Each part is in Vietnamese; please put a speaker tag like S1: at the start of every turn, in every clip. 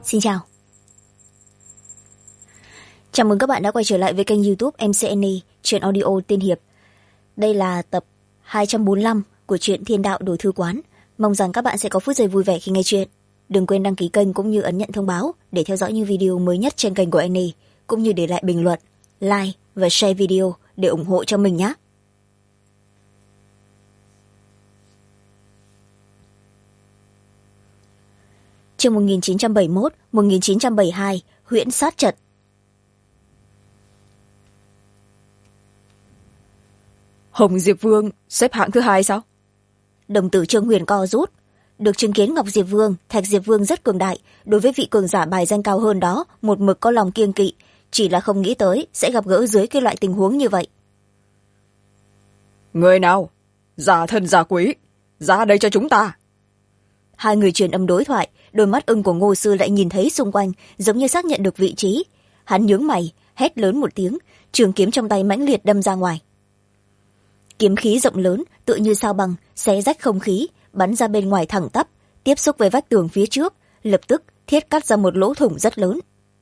S1: Xin chào. Chào mừng các bạn đã quay trở lại với kênh YouTube MCNE, truyện audio tiên hiệp. Đây là tập 245 của truyện Thiên Đạo Đổi Thư Quán. Mong rằng các bạn sẽ có phút giây vui vẻ khi nghe chuyện. Đừng quên đăng ký kênh cũng như ấn nhận thông báo để theo dõi những video mới nhất trên kênh của Annie, cũng như để lại bình luận, like và share video để ủng hộ cho mình nhé. Chương 1971-1972, Huyễn Sát Trận.
S2: Hồng Diệp Vương xếp hạng thứ 2 sao?
S1: Đồng tử Trương Huyền co rút. Được chứng kiến Ngọc Diệp Vương, Thạch Diệp Vương rất cường đại, đối với vị cường giả bài danh cao hơn đó một mực có lòng kiêng kỵ, chỉ là không nghĩ tới sẽ gặp gỡ dưới cái loại tình huống như vậy.
S2: Người nào? Giả thần giả quý, ra đây cho chúng ta.
S1: Hai người truyền âm đối thoại, đôi mắt ưng của Ngô Sư lại nhìn thấy xung quanh, giống như xác nhận được vị trí. Hắn nhướng mày, hét lớn một tiếng, trường kiếm trong tay mãnh liệt đâm ra ngoài. Kiếm khí rộng lớn, tựa như sao băng, xé rách không khí, bắn ra bên ngoài thẳng tắp, tiếp xúc với vách tường phía trước, lập tức thiết cắt ra một lỗ thủng rất lớn.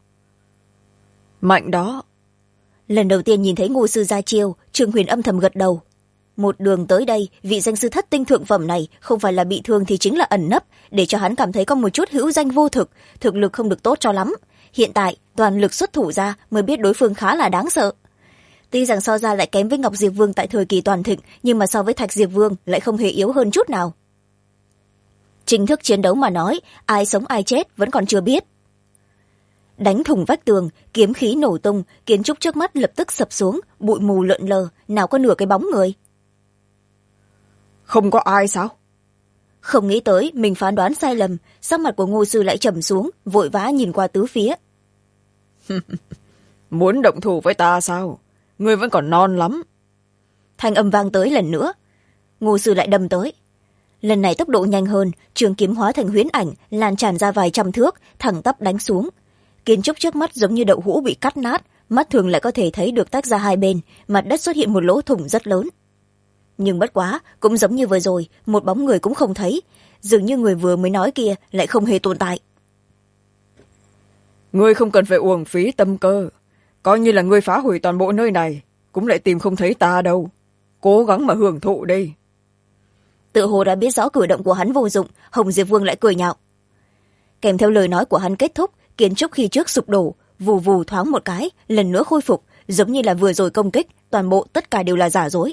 S2: Mạnh đó.
S1: Lần đầu tiên nhìn thấy Ngô Sư ra chiêu, Trương Huyền âm thầm gật đầu. Một đường tới đây, vị danh sư thất tinh thượng phẩm này không phải là bị thương thì chính là ẩn nấp, để cho hắn cảm thấy có một chút hữu danh vô thực, thực lực không được tốt cho lắm. Hiện tại, toàn lực xuất thủ ra mới biết đối phương khá là đáng sợ. Tuy rằng so ra lại kém với Ngọc Diệp Vương tại thời kỳ toàn thịnh, nhưng mà so với Thạch Diệp Vương lại không hề yếu hơn chút nào. Chính thức chiến đấu mà nói, ai sống ai chết vẫn còn chưa biết. Đánh thủng vách tường, kiếm khí nổ tung, kiến trúc trước mắt lập tức sập xuống, bụi mù lượn lờ, nào có nửa cái bóng người.
S2: Không có ai sao?
S1: Không nghĩ tới mình phán đoán sai lầm, sắc mặt của Ngô Sư lại trầm xuống, vội vã nhìn qua tứ phía.
S2: Muốn động thủ với ta sao? Ngươi vẫn còn non lắm.
S1: Thanh âm vang tới lần nữa. Ngô Sư lại đâm tới. Lần này tốc độ nhanh hơn, trường kiếm hóa thành huyễn ảnh, lan tràn ra vài trăm thước, thẳng tắp đánh xuống. Kiến trúc trước mắt giống như đậu hũ bị cắt nát, mắt thường lại có thể thấy được tách ra hai bên, mặt đất xuất hiện một lỗ thủng rất lớn. Nhưng bất quá, cũng giống như vừa rồi, một bóng người cũng không thấy, dường như người vừa mới nói kia lại không hề tồn tại.
S2: Ngươi không cần phải uổng phí tâm cơ, coi như là ngươi phá hủy toàn bộ nơi này, cũng lại tìm không thấy ta đâu. Cố gắng mà hưởng thụ đi.
S1: Tự hồ đã biết rõ cử động của hắn vô dụng, Hồng Diệp Vương lại cười nhạo. Kèm theo lời nói của hắn kết thúc, kiến trúc khi trước sụp đổ, vù vù thoáng một cái, lần nữa khôi phục, giống như là vừa rồi công kích, toàn bộ tất cả đều là giả dối.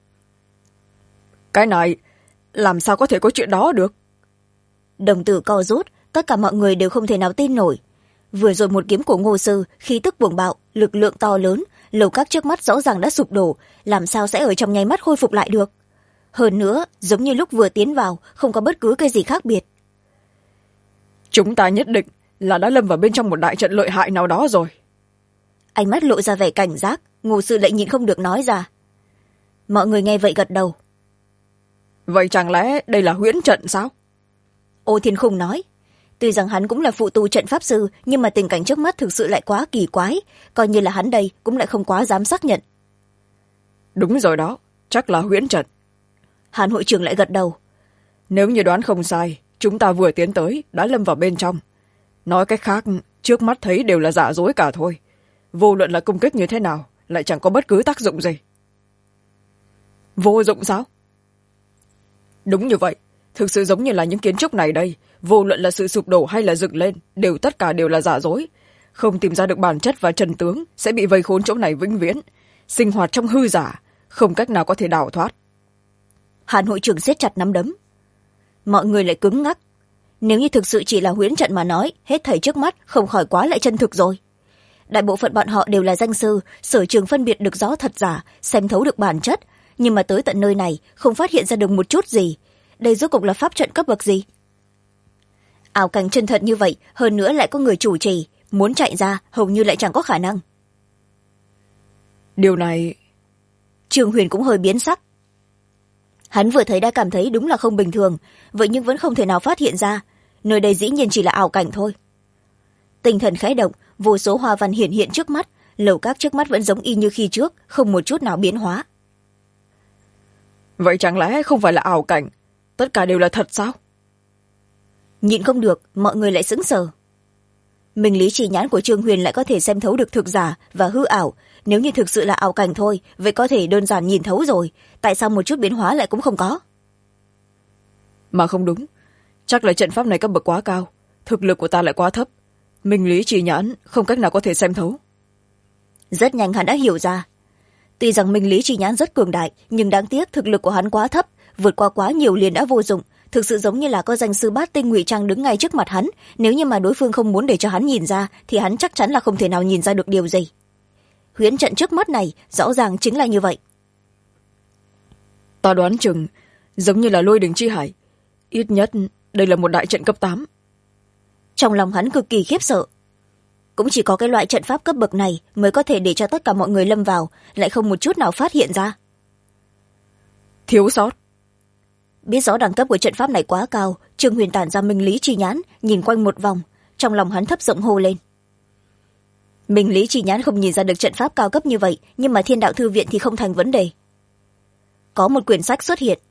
S2: Cái này, làm sao có thể có chuyện đó được?
S1: Đồng tử co rút, tất cả mọi người đều không thể nào tin nổi. Vừa rồi một kiếm của Ngô Sư, khí tức cuồng bạo, lực lượng to lớn, lầu các trước mắt rõ ràng đã sụp đổ, làm sao sẽ ở trong nháy mắt khôi phục lại được? Hơn nữa, giống như lúc vừa tiến vào, không có bất cứ cái gì khác biệt.
S2: Chúng ta nhất định là đã lâm vào bên trong một đại trận lợi hại nào đó rồi.
S1: Ánh mắt lộ ra vẻ cảnh giác, Ngô Sư lại nhịn không được nói ra. Mọi người nghe vậy gật đầu.
S2: Vậy chẳng lẽ đây là huyễn trận sao?
S1: Ô Thiên Khung nói. Tuy rằng hắn cũng là phụ tu trận pháp sư, nhưng mà tình cảnh trước mắt thực sự lại quá kỳ quái, coi như là hắn đây cũng lại không quá dám xác nhận.
S2: Đúng rồi đó, chắc là huyễn trận.
S1: Hàn hội trưởng lại gật đầu.
S2: Nếu như đoán không sai, chúng ta vừa tiến tới đã lâm vào bên trong. Nói cách khác, trước mắt thấy đều là giả dối cả thôi. Vô luận là công kích như thế nào, lại chẳng có bất cứ tác dụng gì. Vô dụng sao? Đúng như vậy, thực sự giống như là những kiến trúc này đây, vô luận là sự sụp đổ hay là dựng lên, tất cả đều là giả dối. Không tìm ra được bản chất và trần tướng, sẽ bị vây khốn chỗ này vĩnh viễn, sinh hoạt trong hư giả, không cách nào có thể đào thoát.
S1: Hàn hội trưởng siết chặt nắm đấm. Mọi người lại cứng ngắc. Nếu như thực sự chỉ là huyễn trận mà nói, hết thảy trước mắt không khỏi quá lại chân thực rồi. Đại bộ phận bọn họ đều là danh sư, sở trường phân biệt được rõ thật giả, xem thấu được bản chất, nhưng mà tới tận nơi này không phát hiện ra được một chút gì. Đây rốt cuộc là pháp trận cấp bậc gì? Ảo cảnh chân thật như vậy, hơn nữa lại có người chủ trì, muốn chạy ra hầu như lại chẳng có khả năng.
S2: Điều này...
S1: Trương Huyền cũng hơi biến sắc. Hắn vừa thấy đã cảm thấy đúng là không bình thường, vậy nhưng vẫn không thể nào phát hiện ra. Nơi đây dĩ nhiên chỉ là ảo cảnh thôi. Tinh thần khẽ động, vô số hoa văn hiển hiện trước mắt, lầu các trước mắt vẫn giống y như khi trước, không một chút nào biến hóa.
S2: Vậy chẳng lẽ không phải là ảo cảnh, tất cả đều là thật sao?
S1: Nhịn không được, mọi người lại sững sờ. minh lý chỉ nhãn của trương huyền lại có thể xem thấu được thực giả và hư ảo. Nếu như thực sự là ảo cảnh thôi, vậy có thể đơn giản nhìn thấu rồi, tại sao một chút biến hóa lại cũng không có?
S2: Mà không đúng, chắc là trận pháp này cấp bậc quá cao, thực lực của ta lại quá thấp, minh lý chỉ nhãn không cách nào có thể xem thấu.
S1: Rất nhanh hắn đã hiểu ra. Tuy rằng minh lý chỉ nhãn rất cường đại, nhưng đáng tiếc thực lực của hắn quá thấp, vượt qua quá nhiều liền đã vô dụng. Thực sự giống như là có danh sư bát tinh ngụy trang đứng ngay trước mặt hắn, nếu như mà đối phương không muốn để cho hắn nhìn ra thì hắn chắc chắn là không thể nào nhìn ra được điều gì. Huyễn trận trước mắt này rõ ràng chính là như vậy.
S2: Ta đoán chừng giống như là lôi đình chi hải, ít nhất đây là một đại trận cấp 8.
S1: Trong lòng hắn cực kỳ khiếp sợ. Cũng chỉ có cái loại trận pháp cấp bậc này mới có thể để cho tất cả mọi người lâm vào, lại không một chút nào phát hiện ra.
S2: Thiếu sót.
S1: Biết rõ đẳng cấp của trận pháp này quá cao, trương huyền tản ra minh lý chi nhãn, nhìn quanh một vòng, trong lòng hắn thấp giọng hô lên. Minh lý chi nhãn không nhìn ra được trận pháp cao cấp như vậy, nhưng mà thiên đạo thư viện thì không thành vấn đề. Có một quyển sách xuất hiện.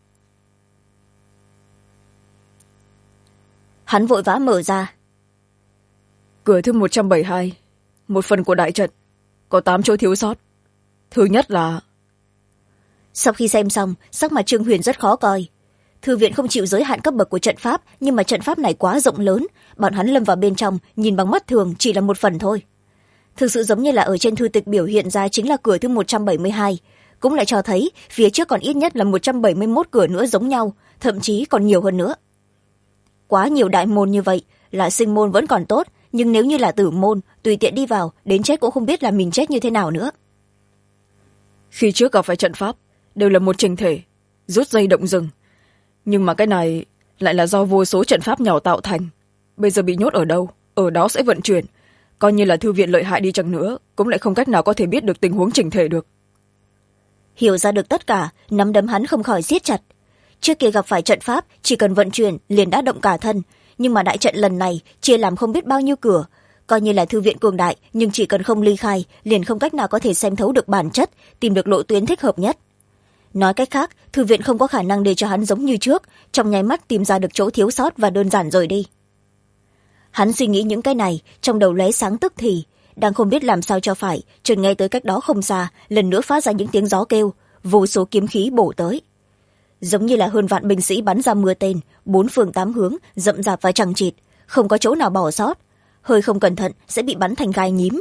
S1: Hắn vội vã mở ra.
S2: Cửa thứ 172, một phần của đại trận, có 8 chỗ thiếu sót. Thứ nhất là...
S1: Sau khi xem xong, sắc mặt trương huyền rất khó coi. Thư viện không chịu giới hạn cấp bậc của trận pháp, nhưng mà trận pháp này quá rộng lớn, bọn hắn lâm vào bên trong nhìn bằng mắt thường chỉ là một phần thôi. Thực sự giống như là ở trên thư tịch biểu hiện ra chính là cửa thứ 172, cũng lại cho thấy phía trước còn ít nhất là 171 cửa nữa giống nhau, thậm chí còn nhiều hơn nữa. Quá nhiều đại môn như vậy, là sinh môn vẫn còn tốt, nhưng nếu như là tử môn, tùy tiện đi vào, đến chết cũng không biết là mình chết như thế nào nữa.
S2: Khi trước gặp phải trận pháp, đều là một trình thể, rút dây động rừng. Nhưng mà cái này lại là do vô số trận pháp nhỏ tạo thành. Bây giờ bị nhốt ở đâu, ở đó sẽ vận chuyển. Coi như là thư viện lợi hại đi chăng nữa, cũng lại không cách nào có thể biết được tình huống trình thể được.
S1: Hiểu ra được tất cả, nắm đấm hắn không khỏi siết chặt. Trước kia gặp phải trận pháp, chỉ cần vận chuyển liền đã động cả thân, nhưng mà đại trận lần này chia làm không biết bao nhiêu cửa. Coi như là thư viện cường đại, nhưng chỉ cần không ly khai, liền không cách nào có thể xem thấu được bản chất, tìm được lộ tuyến thích hợp nhất. Nói cách khác, thư viện không có khả năng để cho hắn giống như trước, trong nháy mắt tìm ra được chỗ thiếu sót và đơn giản rời đi. Hắn suy nghĩ những cái này, trong đầu lóe sáng tức thì, đang không biết làm sao cho phải, chợt nghe tới cách đó không xa, lần nữa phát ra những tiếng gió kêu, vô số kiếm khí bổ tới. Giống như là hơn vạn binh sĩ bắn ra mưa tên, 4 phương 8 hướng, rậm rạp và chằng chịt, không có chỗ nào bỏ sót, hơi không cẩn thận sẽ bị bắn thành gai nhím.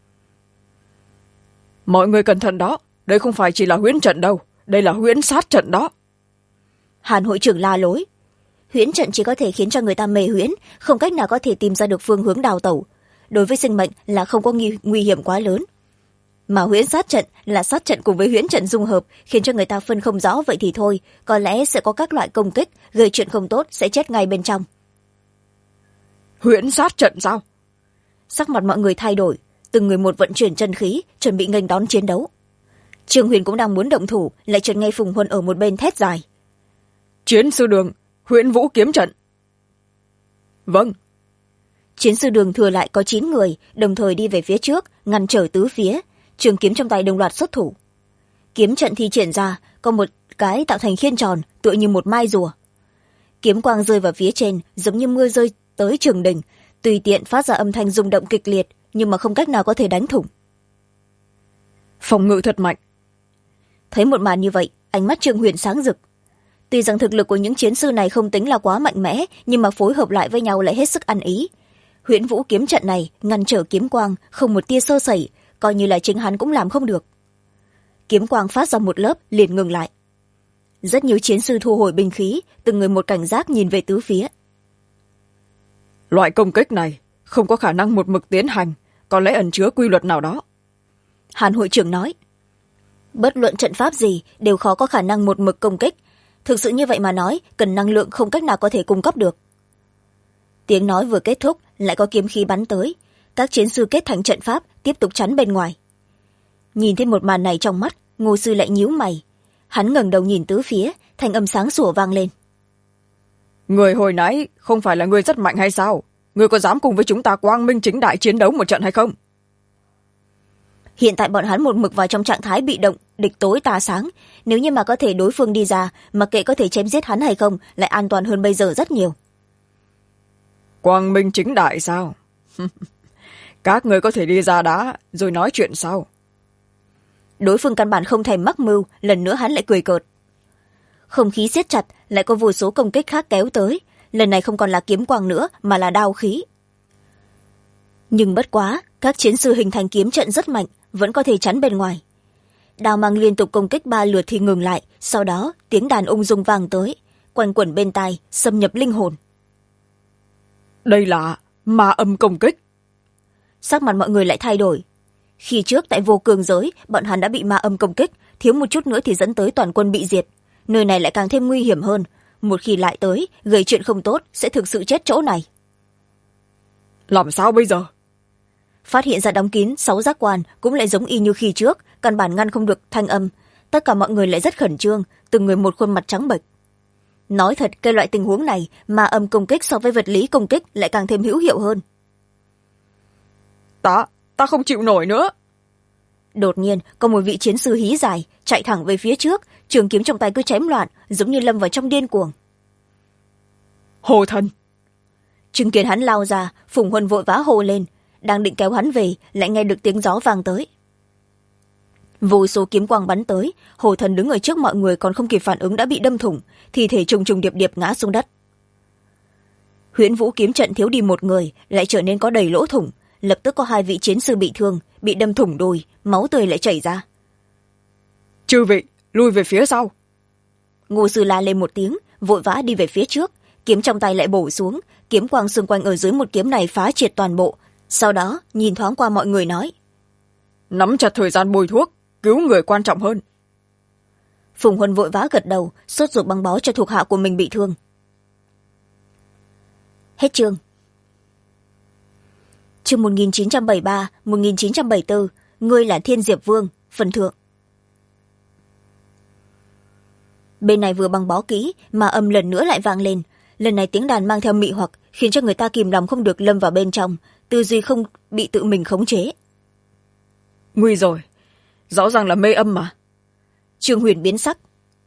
S2: Mọi người cẩn thận đó, đây không phải chỉ là huyễn trận đâu, đây là huyễn sát trận đó.
S1: Hàn hội trưởng la lối. Huyễn trận chỉ có thể khiến cho người ta mê huyễn, không cách nào có thể tìm ra được phương hướng đào tẩu. Đối với sinh mệnh là không có nguy hiểm quá lớn. Mà huyễn sát trận là sát trận cùng với huyễn trận dung hợp, khiến cho người ta phân không rõ, vậy thì thôi, có lẽ sẽ có các loại công kích, gây chuyện không tốt sẽ chết ngay bên trong.
S2: Huyễn sát trận sao?
S1: Sắc mặt mọi người thay đổi, từng người một vận chuyển chân khí, chuẩn bị nghênh đón chiến đấu. Trương Huyền cũng đang muốn động thủ, lại chợt nghe Phùng Huân ở một bên thét dài.
S2: Chiến sư đường, huyễn vũ kiếm trận. Vâng.
S1: Chiến sư đường thừa lại có 9 người, đồng thời đi về phía trước, ngăn trở tứ phía, trường kiếm trong tay đồng loạt xuất thủ. Kiếm trận thi triển ra, có một cái tạo thành khiên tròn, tựa như một mai rùa. Kiếm quang rơi vào phía trên, giống như mưa rơi tới trường đỉnh, tùy tiện phát ra âm thanh rung động kịch liệt, nhưng mà không cách nào có thể đánh thủng.
S2: Phòng ngự thật mạnh.
S1: Thấy một màn như vậy, ánh mắt Trương Huyền sáng rực. Tuy rằng thực lực của những chiến sư này không tính là quá mạnh mẽ, nhưng mà phối hợp lại với nhau lại hết sức ăn ý. Huyễn vũ kiếm trận này ngăn trở kiếm quang, không một tia sơ sẩy, coi như là chính hắn cũng làm không được. Kiếm quang phát ra một lớp liền ngừng lại. Rất nhiều chiến sư thu hồi binh khí, từng người một cảnh giác nhìn về tứ phía.
S2: Loại công kích này không có khả năng một mực tiến hành, có lẽ ẩn chứa quy luật nào đó.
S1: Hàn hội trưởng nói. Bất luận trận pháp gì đều khó có khả năng một mực công kích. Thực sự như vậy mà nói, cần năng lượng không cách nào có thể cung cấp được. Tiếng nói vừa kết thúc, lại có kiếm khí bắn tới. Các chiến sư kết thành trận pháp, tiếp tục chắn bên ngoài. Nhìn thấy một màn này trong mắt, Ngô sư lại nhíu mày. Hắn ngẩng đầu nhìn tứ phía, thanh âm sáng sủa vang lên.
S2: Người hồi nãy không phải là người rất mạnh hay sao? Người có dám cùng với chúng ta quang minh chính đại chiến đấu một trận hay không?
S1: Hiện tại bọn hắn một mực vào trong trạng thái bị động, địch tối tà sáng. Nếu như mà có thể đối phương đi ra, mặc kệ có thể chém giết hắn hay không, lại an toàn hơn bây giờ rất nhiều.
S2: Quang minh chính đại sao? các người có thể đi ra đá rồi nói chuyện sau.
S1: Đối phương căn bản không thèm mắc mưu, lần nữa hắn lại cười cợt. Không khí siết chặt, lại có vô số công kích khác kéo tới, lần này không còn là kiếm quang nữa mà là đao khí. Nhưng bất quá, các chiến sư hình thành kiếm trận rất mạnh, vẫn có thể chắn bên ngoài. Đao mang liên tục công kích 3 lượt thì ngừng lại, sau đó tiếng đàn ung dung vang tới, quanh quẩn bên tai, xâm nhập linh hồn.
S2: Đây là ma âm công kích.
S1: Sắc mặt mọi người lại thay đổi. Khi trước tại vô cương giới, bọn hắn đã bị ma âm công kích, thiếu một chút nữa thì dẫn tới toàn quân bị diệt. Nơi này lại càng thêm nguy hiểm hơn, một khi lại tới gây chuyện không tốt sẽ thực sự chết chỗ này.
S2: Làm sao bây giờ?
S1: Phát hiện ra đóng kín 6 giác quan cũng lại giống y như khi trước, căn bản ngăn không được thanh âm. Tất cả mọi người lại rất khẩn trương, từng người một khuôn mặt trắng bệch. Nói thật, cái loại tình huống này ma âm công kích so với vật lý công kích lại càng thêm hữu hiệu hơn.
S2: Ta không chịu nổi nữa.
S1: Đột nhiên có một vị chiến sư hí dài chạy thẳng về phía trước, trường kiếm trong tay cứ chém loạn, giống như lâm vào trong điên cuồng.
S2: Hồ Thần!
S1: Chứng kiến hắn lao ra, Phùng Huân vội vã hô lên, đang định kéo hắn về lại nghe được tiếng gió vang tới. Vô số kiếm quang bắn tới, Hồ Thần đứng ở trước mọi người còn không kịp phản ứng đã bị đâm thủng, thi thể trùng trùng điệp điệp ngã xuống đất. Huyễn Vũ kiếm trận thiếu đi một người, lại trở nên có đầy lỗ thủng, lập tức có 2 vị chiến sư bị thương, bị đâm thủng đùi, máu tươi lại chảy ra.
S2: Chư vị, lui về phía sau.
S1: Ngô sư la lên một tiếng, vội vã đi về phía trước, kiếm trong tay lại bổ xuống, kiếm quang xung quanh ở dưới một kiếm này phá triệt toàn bộ, sau đó nhìn thoáng qua mọi người nói:
S2: Nắm chặt thời gian bôi thuốc, cứu người quan trọng hơn.
S1: Phùng Huân vội vã gật đầu, sốt ruột băng bó cho thuộc hạ của mình bị thương. Hết chương. Chương 1973-1974, ngươi là Thiên Diệp Vương, phần thượng. Bên này vừa băng bó kỹ mà âm lần nữa lại vang lên, lần này tiếng đàn mang theo mị hoặc, khiến cho người ta kìm lòng không được lâm vào bên trong, tư duy không bị tự mình khống chế.
S2: Nguy rồi, rõ ràng là mê âm mà.
S1: Trương Huyền biến sắc.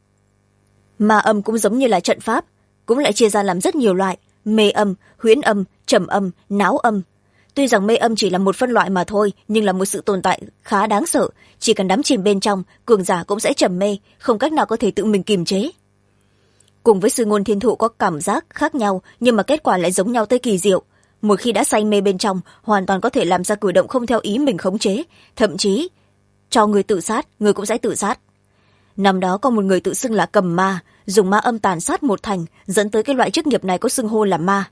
S1: Ma âm cũng giống như là trận pháp, cũng lại chia ra làm rất nhiều loại: mê âm, huyễn âm, trầm âm, náo âm. Tuy rằng mê âm chỉ là một phân loại mà thôi, nhưng là một sự tồn tại khá đáng sợ, chỉ cần đắm chìm bên trong, cường giả cũng sẽ trầm mê, không cách nào có thể tự mình kiềm chế. Cùng với sư ngôn thiên thụ có cảm giác khác nhau, nhưng mà kết quả lại giống nhau tới kỳ diệu. Một khi đã say mê bên trong, hoàn toàn có thể làm ra cử động không theo ý mình khống chế, thậm chí cho người tự sát, người cũng sẽ tự sát. Năm đó có một người tự xưng là Cầm Ma, dùng ma âm tàn sát một thành, dẫn tới cái loại chức nghiệp này có xưng hô là ma.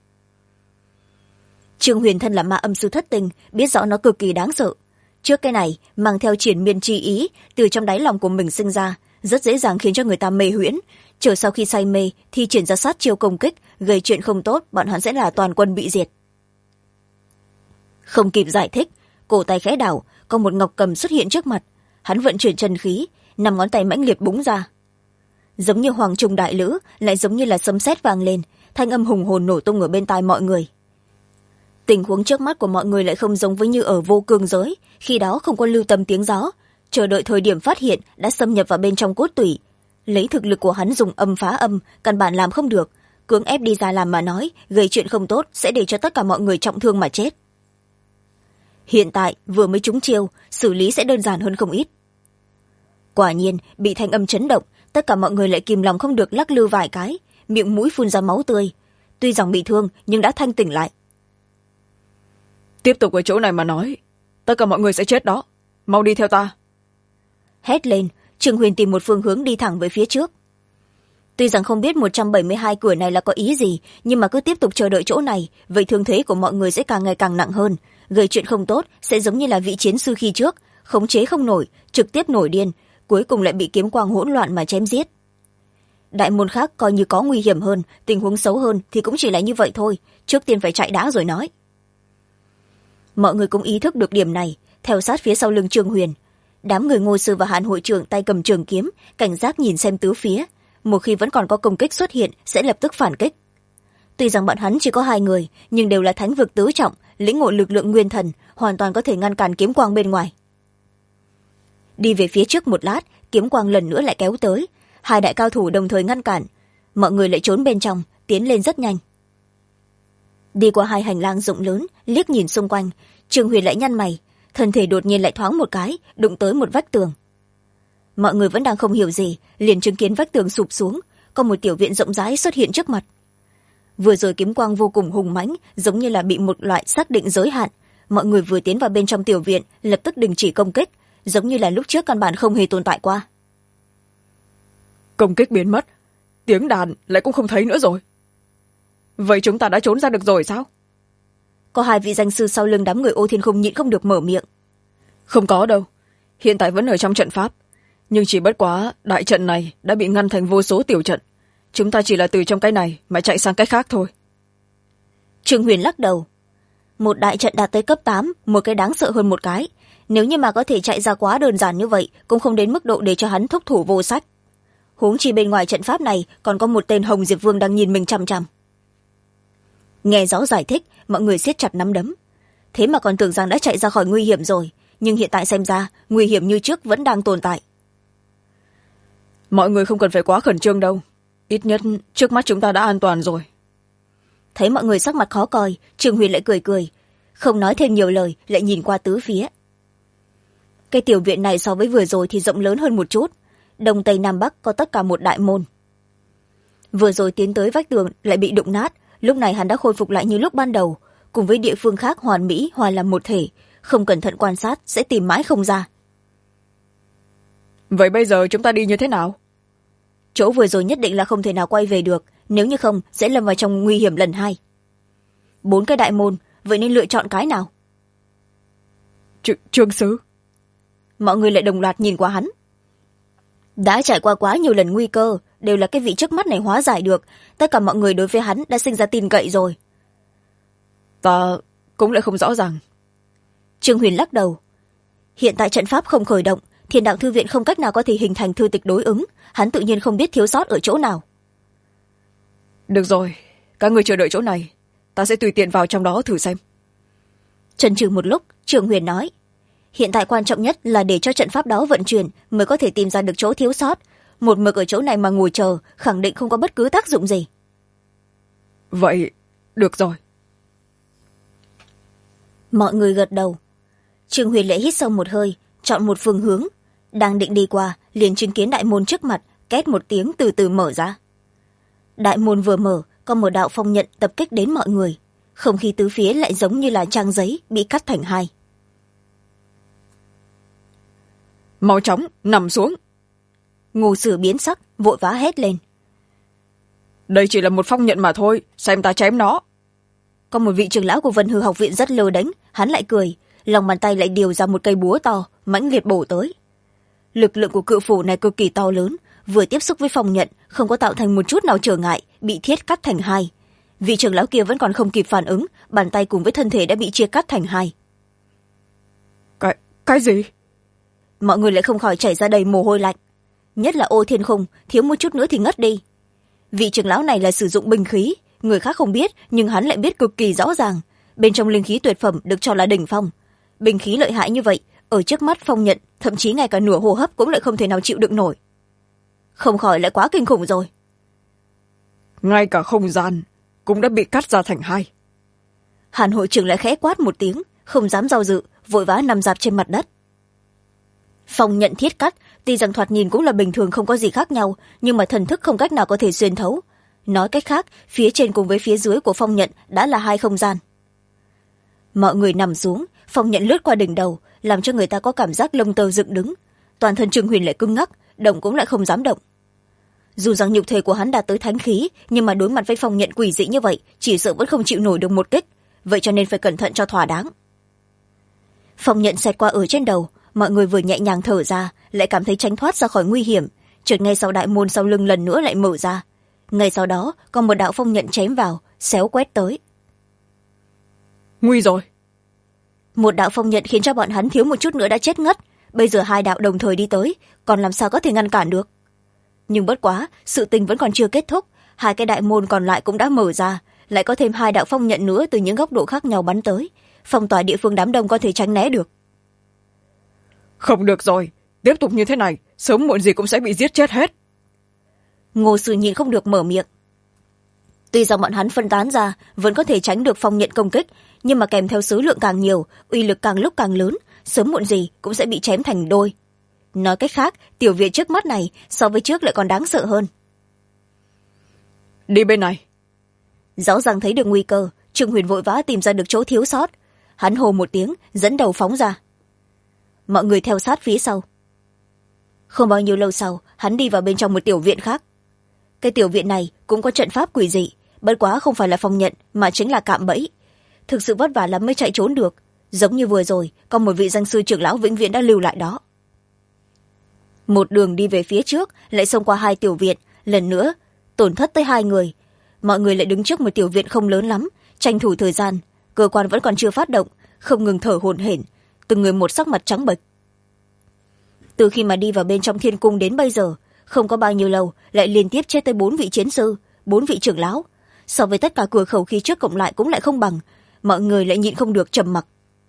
S1: Trương Huyền thân là ma âm sư thất tình, biết rõ nó cực kỳ đáng sợ. Trước cái này mang theo triển miên chi ý từ trong đáy lòng của mình sinh ra, rất dễ dàng khiến cho người ta mê huyễn. Chờ sau khi say mê thì triển ra sát chiêu công kích, gây chuyện không tốt, bọn hắn sẽ là toàn quân bị diệt. Không kịp giải thích, cổ tay khẽ đảo, có một ngọc cầm xuất hiện trước mặt. Hắn vận chuyển chân khí, 5 ngón tay mãnh liệt búng ra, giống như hoàng trung đại lữ, lại giống như là sấm sét vang lên, thanh âm hùng hồn nổ tung ở bên tai mọi người. Tình huống trước mắt của mọi người lại không giống với như ở vô cương giới, khi đó không có lưu tâm tiếng gió, chờ đợi thời điểm phát hiện đã xâm nhập vào bên trong cốt tủy. Lấy thực lực của hắn dùng âm phá âm, căn bản làm không được, cưỡng ép đi ra làm mà nói, gây chuyện không tốt sẽ để cho tất cả mọi người trọng thương mà chết. Hiện tại vừa mới trúng chiêu, xử lý sẽ đơn giản hơn không ít. Quả nhiên bị thanh âm chấn động, tất cả mọi người lại kìm lòng không được lắc lư vài cái, miệng mũi phun ra máu tươi. Tuy rằng bị thương nhưng đã thanh tỉnh lại.
S2: Tiếp tục ở chỗ này mà nói, tất cả mọi người sẽ chết đó, mau đi theo ta.
S1: Hét lên, Trương Huyền tìm một phương hướng đi thẳng về phía trước. Tuy rằng không biết 172 cửa này là có ý gì, nhưng mà cứ tiếp tục chờ đợi chỗ này, vậy thương thế của mọi người sẽ càng ngày càng nặng hơn, gây chuyện không tốt sẽ giống như là vị chiến sư khi trước, khống chế không nổi, trực tiếp nổi điên, cuối cùng lại bị kiếm quang hỗn loạn mà chém giết. Đại môn khác coi như có nguy hiểm hơn, tình huống xấu hơn thì cũng chỉ là như vậy thôi, trước tiên phải chạy đã rồi nói. Mọi người cũng ý thức được điểm này, theo sát phía sau lưng Trương Huyền. Đám người Ngô sư và Hàn hội trưởng tay cầm trường kiếm, cảnh giác nhìn xem tứ phía, một khi vẫn còn có công kích xuất hiện sẽ lập tức phản kích. Tuy rằng bọn hắn chỉ có 2 người, nhưng đều là thánh vực tứ trọng, lĩnh ngộ lực lượng nguyên thần, hoàn toàn có thể ngăn cản kiếm quang bên ngoài. Đi về phía trước một lát, kiếm quang lần nữa lại kéo tới, 2 đại cao thủ đồng thời ngăn cản, mọi người lại trốn bên trong, tiến lên rất nhanh. Đi qua 2 hành lang rộng lớn, liếc nhìn xung quanh, Trương Huyền lại nhăn mày, thân thể đột nhiên lại thoáng một cái, đụng tới một vách tường. Mọi người vẫn đang không hiểu gì, liền chứng kiến vách tường sụp xuống, có một tiểu viện rộng rãi xuất hiện trước mặt. Vừa rồi kiếm quang vô cùng hùng mãnh, giống như là bị một loại xác định giới hạn. Mọi người vừa tiến vào bên trong tiểu viện, lập tức đình chỉ công kích, giống như là lúc trước căn bản không hề tồn tại qua.
S2: Công kích biến mất, tiếng đàn lại cũng không thấy nữa rồi. Vậy chúng ta đã trốn ra được rồi sao?
S1: Có hai vị danh sư sau lưng đám người Ô Thiên Khung nhịn không được mở miệng.
S2: Không có đâu, hiện tại vẫn ở trong trận pháp, nhưng chỉ bất quá đại trận này đã bị ngăn thành vô số tiểu trận, chúng ta chỉ là từ trong cái này mà chạy sang cái khác thôi.
S1: Trương Huyền lắc đầu. Một đại trận đạt tới cấp 8, một cái đáng sợ hơn một cái. Nếu như mà có thể chạy ra quá đơn giản như vậy, cũng không đến mức độ để cho hắn thúc thủ vô sách. Huống chi bên ngoài trận pháp này còn có một tên Hồng Diệp Vương đang nhìn mình chằm chằm. Nghe rõ giải thích, mọi người siết chặt nắm đấm. Thế mà còn tưởng rằng đã chạy ra khỏi nguy hiểm rồi, nhưng hiện tại xem ra nguy hiểm như trước vẫn đang tồn tại.
S2: Mọi người không cần phải quá khẩn trương đâu, ít nhất trước mắt chúng ta đã an toàn rồi.
S1: Thấy mọi người sắc mặt khó coi, Trương Huyền lại cười cười, không nói thêm nhiều lời, lại nhìn qua tứ phía. Cái tiểu viện này so với vừa rồi thì rộng lớn hơn một chút, đông tây nam bắc có tất cả một đại môn. Vừa rồi tiến tới vách tường lại bị đụng nát, lúc này hắn đã khôi phục lại như lúc ban đầu, cùng với địa phương khác hoàn mỹ hòa làm một thể, không cẩn thận quan sát sẽ tìm mãi không ra.
S2: Vậy bây giờ chúng ta đi như thế nào?
S1: Chỗ vừa rồi nhất định là không thể nào quay về được, nếu như không sẽ lâm vào trong nguy hiểm lần hai. 4 cái đại môn, vậy nên lựa chọn cái nào?
S2: Trương sứ.
S1: Mọi người lại đồng loạt nhìn qua hắn. Đã trải qua quá nhiều lần nguy cơ, đều là cái vị trước mắt này hóa giải được, tất cả mọi người đối với hắn đã sinh ra tin cậy rồi.
S2: Ta cũng lại không rõ ràng.
S1: Trương Huyền lắc đầu. Hiện tại trận pháp không khởi động, Thiên Đạo Thư Viện không cách nào có thể hình thành thư tịch đối ứng, hắn tự nhiên không biết thiếu sót ở chỗ nào.
S2: Được rồi, các người chờ đợi chỗ này, ta sẽ tùy tiện vào trong đó thử xem.
S1: Chần chừ một lúc, Trương Huyền nói, hiện tại quan trọng nhất là để cho trận pháp đó vận chuyển mới có thể tìm ra được chỗ thiếu sót. Một mực ở chỗ này mà ngồi chờ, khẳng định không có bất cứ tác dụng gì.
S2: Vậy, được rồi.
S1: Mọi người gật đầu. Trương Huyền lại hít sâu một hơi, chọn một phương hướng. Đang định đi qua, liền chứng kiến đại môn trước mặt, két một tiếng từ từ mở ra. Đại môn vừa mở, có một đạo phong nhận tập kích đến mọi người. Không khí tứ phía lại giống như là trang giấy bị cắt thành hai.
S2: Mau chóng, nằm xuống.
S1: Ngô Sử biến sắc, vội vã hét lên.
S2: Đây chỉ là một phong nhận mà thôi, xem ta chém nó.
S1: Có một vị trưởng lão của Vân Hư học viện rất lơ đánh, hắn lại cười, lòng bàn tay lại điều ra một cây búa to, mãnh liệt bổ tới. Lực lượng của cự phủ này cực kỳ to lớn, vừa tiếp xúc với phong nhận, không có tạo thành một chút nào trở ngại, bị thiết cắt thành hai. Vị trưởng lão kia vẫn còn không kịp phản ứng, bàn tay cùng với thân thể đã bị chia cắt thành hai.
S2: Cái gì?
S1: Mọi người lại không khỏi chảy ra đầy mồ hôi lạnh. Nhất là Ô Thiên Khung, thiếu một chút nữa thì ngất đi. Vị trưởng lão này là sử dụng binh khí, người khác không biết, nhưng hắn lại biết cực kỳ rõ ràng. Bên trong linh khí tuyệt phẩm được cho là đỉnh phong. Binh khí lợi hại như vậy, ở trước mắt phong nhận, thậm chí ngay cả nửa hô hấp cũng lại không thể nào chịu đựng nổi. Không khỏi lại quá kinh khủng rồi.
S2: Ngay cả không gian cũng đã bị cắt ra thành hai.
S1: Hàn hội trưởng lại khẽ quát một tiếng, không dám do dự, vội vã nằm dạp trên mặt đất. Phong nhận thiết cắt, tuy rằng thoạt nhìn cũng là bình thường không có gì khác nhau, nhưng mà thần thức không cách nào có thể xuyên thấu. Nói cách khác, phía trên cùng với phía dưới của phong nhận đã là hai không gian. Mọi người nằm xuống, phong nhận lướt qua đỉnh đầu, làm cho người ta có cảm giác lông tơ dựng đứng. Toàn thân Trương Huyền lại cứng ngắc, động cũng lại không dám động. Dù rằng nhục thể của hắn đạt tới thánh khí, nhưng mà đối mặt với phong nhận quỷ dị như vậy, chỉ sợ vẫn không chịu nổi được một kích, vậy cho nên phải cẩn thận cho thỏa đáng. Phong nhận xẹt qua ở trên đầu, mọi người vừa nhẹ nhàng thở ra, lại cảm thấy tránh thoát ra khỏi nguy hiểm. Chợt ngay sau đại môn sau lưng lần nữa lại mở ra. Ngay sau đó, còn một đạo phong nhận chém vào, xéo quét tới.
S2: Nguy rồi.
S1: Một đạo phong nhận khiến cho bọn hắn thiếu một chút nữa đã chết ngất. Bây giờ hai đạo đồng thời đi tới, còn làm sao có thể ngăn cản được. Nhưng bất quá, sự tình vẫn còn chưa kết thúc. Hai cái đại môn còn lại cũng đã mở ra, lại có thêm hai đạo phong nhận nữa từ những góc độ khác nhau bắn tới, phong tỏa địa phương đám đông có thể tránh né được.
S2: Không được rồi, tiếp tục như thế này, sớm muộn gì cũng sẽ bị giết chết hết.
S1: Ngô Sử nhìn không được mở miệng. tuy rằng bọn hắn phân tán ra vẫn có thể tránh được phong nhận công kích, nhưng mà kèm theo số lượng càng nhiều, uy lực càng lúc càng lớn, sớm muộn gì cũng sẽ bị chém thành đôi. Nói cách khác, tiểu viện trước mắt này so với trước lại còn đáng sợ hơn.
S2: Đi bên này.
S1: Rõ ràng thấy được nguy cơ, Trương Huyền vội vã tìm ra được chỗ thiếu sót. Hắn hô một tiếng, dẫn đầu phóng ra. Mọi người theo sát phía sau. Không bao nhiêu lâu sau, hắn đi vào bên trong một tiểu viện khác. Cái tiểu viện này cũng có trận pháp quỷ dị, bất quá không phải là phong nhận mà chính là cạm bẫy. Thực sự vất vả lắm mới chạy trốn được, giống như vừa rồi có một vị danh sư trưởng lão vĩnh viễn đã lưu lại đó. Một đường đi về phía trước, lại xông qua 2 tiểu viện, lần nữa tổn thất tới 2 người. Mọi người lại đứng trước một tiểu viện không lớn lắm, tranh thủ thời gian, cơ quan vẫn còn chưa phát động, không ngừng thở hổn hển, từng người một sắc mặt trắng bệch. Từ khi mà đi vào bên trong thiên cung đến bây giờ, không có bao nhiêu lâu lại liên tiếp chết tới 4 vị chiến sư, 4 vị trưởng lão. So với tất cả cửa khẩu khi trước cộng lại cũng lại không bằng, mọi người lại nhịn không được trầm mặc.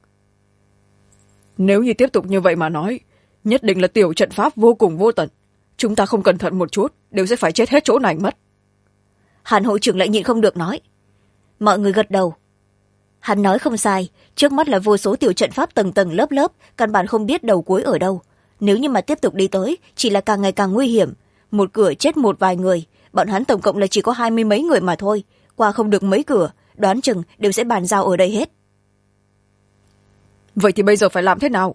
S2: Nếu như tiếp tục như vậy mà nói, nhất định là tiểu trận pháp vô cùng vô tận. Chúng ta không cẩn thận một chút đều sẽ phải chết hết chỗ này mất.
S1: Hàn hội trưởng lại nhịn không được nói. Mọi người gật đầu. Hắn nói không sai, trước mắt là vô số tiểu trận pháp tầng tầng lớp lớp, căn bản không biết đầu cuối ở đâu. Nếu như mà tiếp tục đi tới, chỉ là càng ngày càng nguy hiểm. Một cửa chết một vài người, bọn hắn tổng cộng là chỉ có 20 mấy người mà thôi. Qua không được mấy cửa, đoán chừng đều sẽ bàn giao ở đây hết.
S2: Vậy thì bây giờ phải làm thế nào?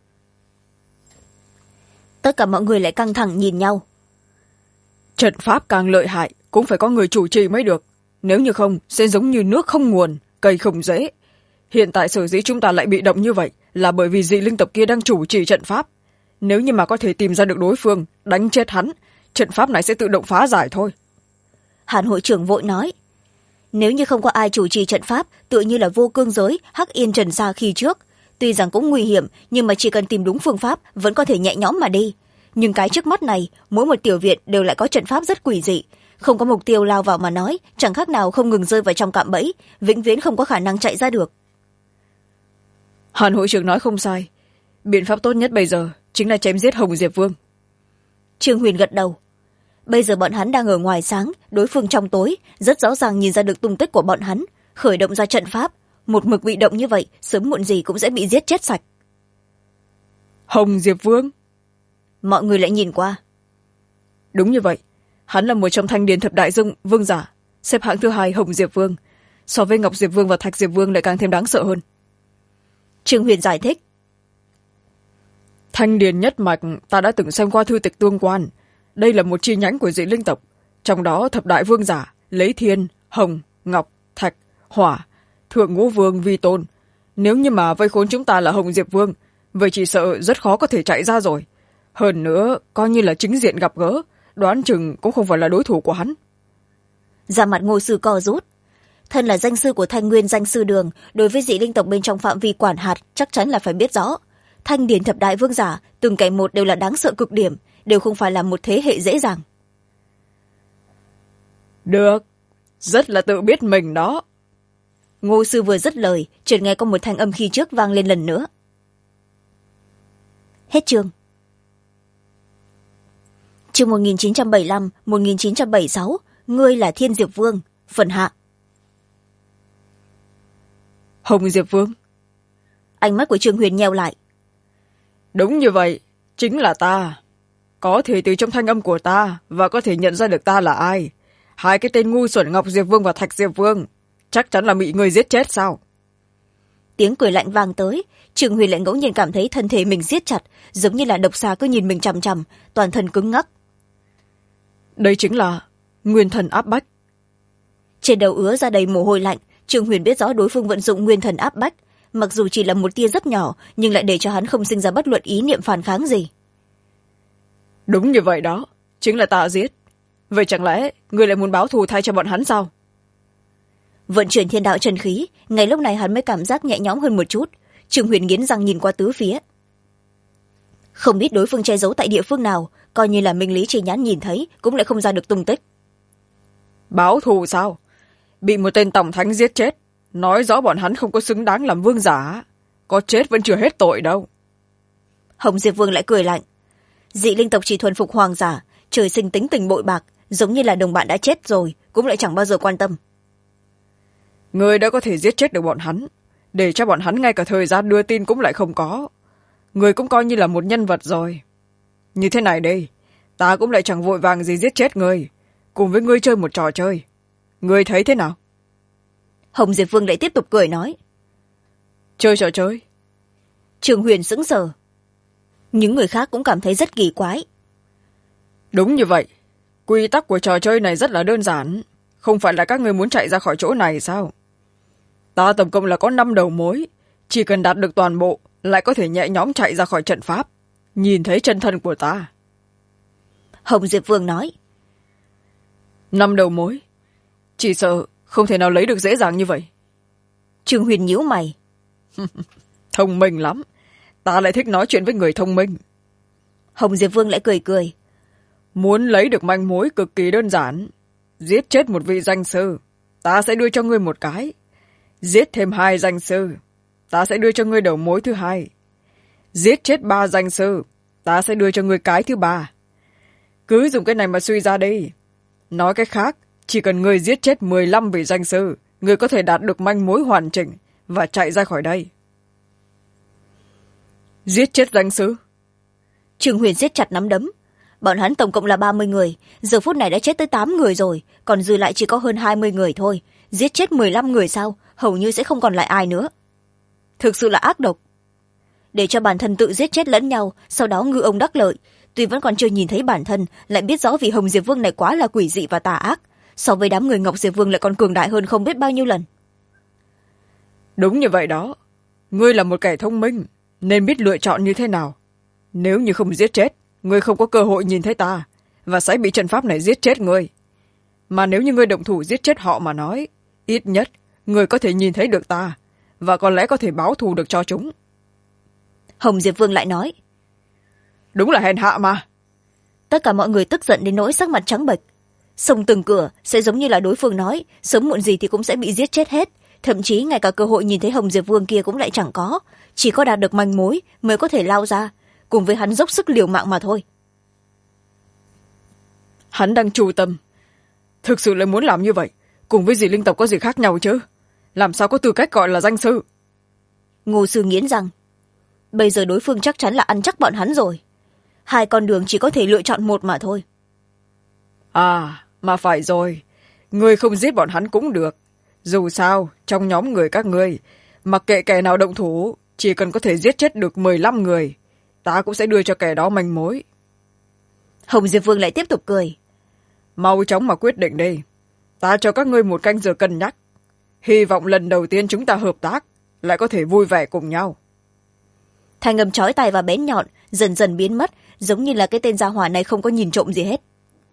S1: Tất cả mọi người lại căng thẳng nhìn nhau.
S2: Trận pháp càng lợi hại, cũng phải có người chủ trì mới được. Nếu như không, sẽ giống như nước không nguồn, cây không rễ. Hiện tại sở dĩ chúng ta lại bị động như vậy là bởi vì dị linh tộc kia đang chủ trì trận pháp. Nếu như mà có thể tìm ra được đối phương, đánh chết hắn, trận pháp này sẽ tự động phá giải thôi.
S1: Hàn hội trưởng vội nói. Nếu như không có ai chủ trì trận pháp, tựa như là vô cương giới, Hắc Yên Trần Sa khi trước. Tuy rằng cũng nguy hiểm, nhưng mà chỉ cần tìm đúng phương pháp, vẫn có thể nhẹ nhõm mà đi. Nhưng cái trước mắt này, mỗi một tiểu viện đều lại có trận pháp rất quỷ dị. Không có mục tiêu lao vào mà nói, chẳng khác nào không ngừng rơi vào trong cạm bẫy, vĩnh viễn không có khả năng chạy ra được.
S2: Hàn hội trưởng nói không sai. Biện pháp tốt nhất bây giờ chính là chém giết Hồng Diệp Vương.
S1: Trương Huyền gật đầu. Bây giờ bọn hắn đang ở ngoài sáng, đối phương trong tối, rất rõ ràng nhìn ra được tung tích của bọn hắn, khởi động ra trận pháp. Một mực bị động như vậy, sớm muộn gì cũng sẽ bị giết chết sạch.
S2: Hồng Diệp Vương?
S1: Mọi người lại nhìn qua.
S2: Đúng như vậy, hắn là một trong Thanh Điền thập đại vương giả, xếp hạng thứ 2 Hồng Diệp Vương. So với Ngọc Diệp Vương và Thạch Diệp Vương lại càng thêm đáng sợ hơn.
S1: Trương Huyền giải thích.
S2: Thanh Điền nhất mạch ta đã từng xem qua thư tịch tương quan. Đây là một chi nhánh của dị linh tộc. Trong đó thập đại vương giả, lấy thiên, hồng, ngọc, thạch, hỏa, thượng ngũ vương vi tôn. Nếu như mà vây khốn chúng ta là Hồng Diệp Vương, vậy chỉ sợ rất khó có thể chạy ra rồi. Hơn nữa, coi như là chính diện gặp gỡ, đoán chừng cũng không phải là đối thủ của hắn.
S1: Da mặt Ngô sư co rút. Thân là danh sư của Thanh Nguyên danh sư đường, đối với dị linh tộc bên trong phạm vi quản hạt chắc chắn là phải biết rõ. Thanh Điền thập đại vương giả, từng kẻ một đều là đáng sợ cực điểm, đều không phải là một thế hệ dễ dàng.
S2: Được, rất là tự biết mình đó.
S1: Ngô sư vừa dứt lời, chợt nghe có một thanh âm khi trước vang lên lần nữa. Hết chương. Chương 1975-1976, ngươi là Thiên Diệp Vương, phần hạ.
S2: Hồng Diệp Vương?
S1: Ánh mắt của Trương Huyền nheo lại.
S2: Đúng như vậy, chính là ta. Có thể từ trong thanh âm của ta và có thể nhận ra được ta là ai. 2 cái tên ngu xuẩn Ngọc Diệp Vương và Thạch Diệp Vương chắc chắn là bị người giết chết sao?
S1: Tiếng cười lạnh vang tới, Trương Huyền lại ngẫu nhiên cảm thấy thân thể mình siết chặt, giống như là độc xà cứ nhìn mình chằm chằm, toàn thân cứng ngắc.
S2: Đây chính là nguyên thần áp bách.
S1: Trên đầu ứa ra đầy mồ hôi lạnh, Trương Huyền biết rõ đối phương vận dụng nguyên thần áp bách, mặc dù chỉ là một tia rất nhỏ, nhưng lại để cho hắn không sinh ra bất luận ý niệm phản kháng gì.
S2: Đúng như vậy đó, chính là ta giết. Vậy chẳng lẽ người lại muốn báo thù thay cho bọn hắn sao?
S1: Vận chuyển thiên đạo trần khí, ngay lúc này hắn mới cảm giác nhẹ nhõm hơn một chút. Trương Huyền nghiến răng nhìn qua tứ phía. Không biết đối phương che giấu tại địa phương nào, coi như là Minh Lý Chỉ Nhãn nhìn thấy cũng lại không ra được tung tích.
S2: Báo thù sao? Bị một tên tổng thánh giết chết, nói rõ bọn hắn không có xứng đáng làm vương giả. Có chết vẫn chưa hết tội đâu.
S1: Hồng Diệp Vương lại cười lạnh. Dị linh tộc chỉ thuần phục hoàng giả, trời sinh tính tình bội bạc, giống như là đồng bạn đã chết rồi cũng lại chẳng bao giờ quan tâm.
S2: Ngươi đã có thể giết chết được bọn hắn, để cho bọn hắn ngay cả thời gian đưa tin cũng lại không có. Ngươi cũng coi như là một nhân vật rồi. Như thế này đây, ta cũng lại chẳng vội vàng gì giết chết ngươi, cùng với ngươi chơi một trò chơi. Ngươi thấy thế nào?
S1: Hồng Diệp Vương lại tiếp tục cười nói.
S2: Chơi trò chơi?
S1: Trường Huyền sững sờ. Những người khác cũng cảm thấy rất kỳ quái.
S2: Đúng như vậy. Quy tắc của trò chơi này rất là đơn giản. Không phải là các ngươi muốn chạy ra khỏi chỗ này sao? Ta tổng cộng là có 5 đầu mối. Chỉ cần đạt được toàn bộ, lại có thể nhẹ nhõm chạy ra khỏi trận pháp. Nhìn thấy chân thân của ta.
S1: Hồng Diệp Vương nói.
S2: 5 đầu mối? Chỉ sợ không thể nào lấy được dễ dàng như vậy.
S1: Trường Huyền nhíu mày.
S2: Thông minh lắm. Ta lại thích nói chuyện với người thông minh.
S1: Hồng Diệp Vương lại cười cười.
S2: Muốn lấy được manh mối cực kỳ đơn giản. Giết chết một vị danh sư, ta sẽ đưa cho ngươi một cái. Giết thêm 2 danh sư, ta sẽ đưa cho ngươi đầu mối thứ 2. Giết chết 3 danh sư, ta sẽ đưa cho ngươi cái thứ 3. Cứ dùng cái này mà suy ra đi. Nói cách khác, chỉ cần ngươi giết chết 15 vị danh sư, ngươi có thể đạt được manh mối hoàn chỉnh và chạy ra khỏi đây. Giết chết danh sư?
S1: Trường Huyền siết chặt nắm đấm. Bọn hắn tổng cộng là 30 người, giờ phút này đã chết tới 8 người rồi, còn dư lại chỉ có hơn 20 người thôi. Giết chết 15 người sao? Hầu như sẽ không còn lại ai nữa. Thực sự là ác độc. Để cho bản thân tự giết chết lẫn nhau, sau đó ngư ông đắc lợi. Tuy vẫn còn chưa nhìn thấy bản thân, lại biết rõ vị Hồng Diệp Vương này quá là quỷ dị và tà ác. So với đám người Ngọc Diệp Vương lại còn cường đại hơn không biết bao nhiêu lần.
S2: Đúng như vậy đó. Ngươi là một kẻ thông minh, nên biết lựa chọn như thế nào. Nếu như không giết chết, ngươi không có cơ hội nhìn thấy ta, và sẽ bị trận pháp này giết chết ngươi. Mà nếu như ngươi động thủ giết chết họ mà nói, ít nhất ngươi có thể nhìn thấy được ta, và có lẽ có thể báo thù được cho chúng.
S1: Hồng Diệp Vương lại nói.
S2: Đúng là hèn hạ mà.
S1: Tất cả mọi người tức giận đến nỗi sắc mặt trắng bệch. Xông từng cửa sẽ giống như là đối phương nói, sớm muộn gì thì cũng sẽ bị giết chết hết. Thậm chí ngay cả cơ hội nhìn thấy Hồng Diệp Vương kia cũng lại chẳng có. Chỉ có đạt được manh mối mới có thể lao ra, cùng với hắn dốc sức liều mạng mà thôi.
S2: Hắn đang chủ tâm. Thực sự lại muốn làm như vậy, cùng với dì linh tộc có gì khác nhau chứ? Làm sao có tư cách gọi là danh sư?
S1: Ngô Sư nghiến răng. Bây giờ đối phương chắc chắn là ăn chắc bọn hắn rồi. 2 con đường chỉ có thể lựa chọn một mà thôi.
S2: À, mà phải rồi. Ngươi không giết bọn hắn cũng được. Dù sao, trong nhóm người các ngươi, mặc kệ kẻ nào động thủ, chỉ cần có thể giết chết được 15 người, ta cũng sẽ đưa cho kẻ đó manh mối.
S1: Hồng Diệp Vương lại tiếp tục cười.
S2: Mau chóng mà quyết định đi. Ta cho các ngươi 1 canh giờ cân nhắc. Hy vọng lần đầu tiên chúng ta hợp tác, lại có thể vui vẻ cùng nhau.
S1: Thanh âm chói tai và bén nhọn dần dần biến mất, giống như là cái tên gia hỏa này không có nhìn trộm gì hết.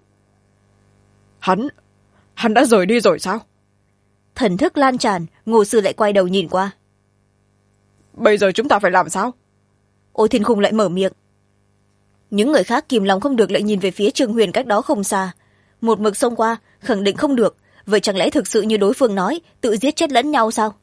S2: Hắn đã rời đi rồi sao?
S1: Thần thức lan tràn, Ngô Sư lại quay đầu nhìn qua.
S2: Bây giờ chúng ta phải làm sao?
S1: Ô Thiên Khung lại mở miệng. Những người khác kìm lòng không được lại nhìn về phía Trường Huyền cách đó không xa. Một mực xông qua, khẳng định không được. Vậy chẳng lẽ thực sự như đối phương nói, tự giết chết lẫn nhau sao?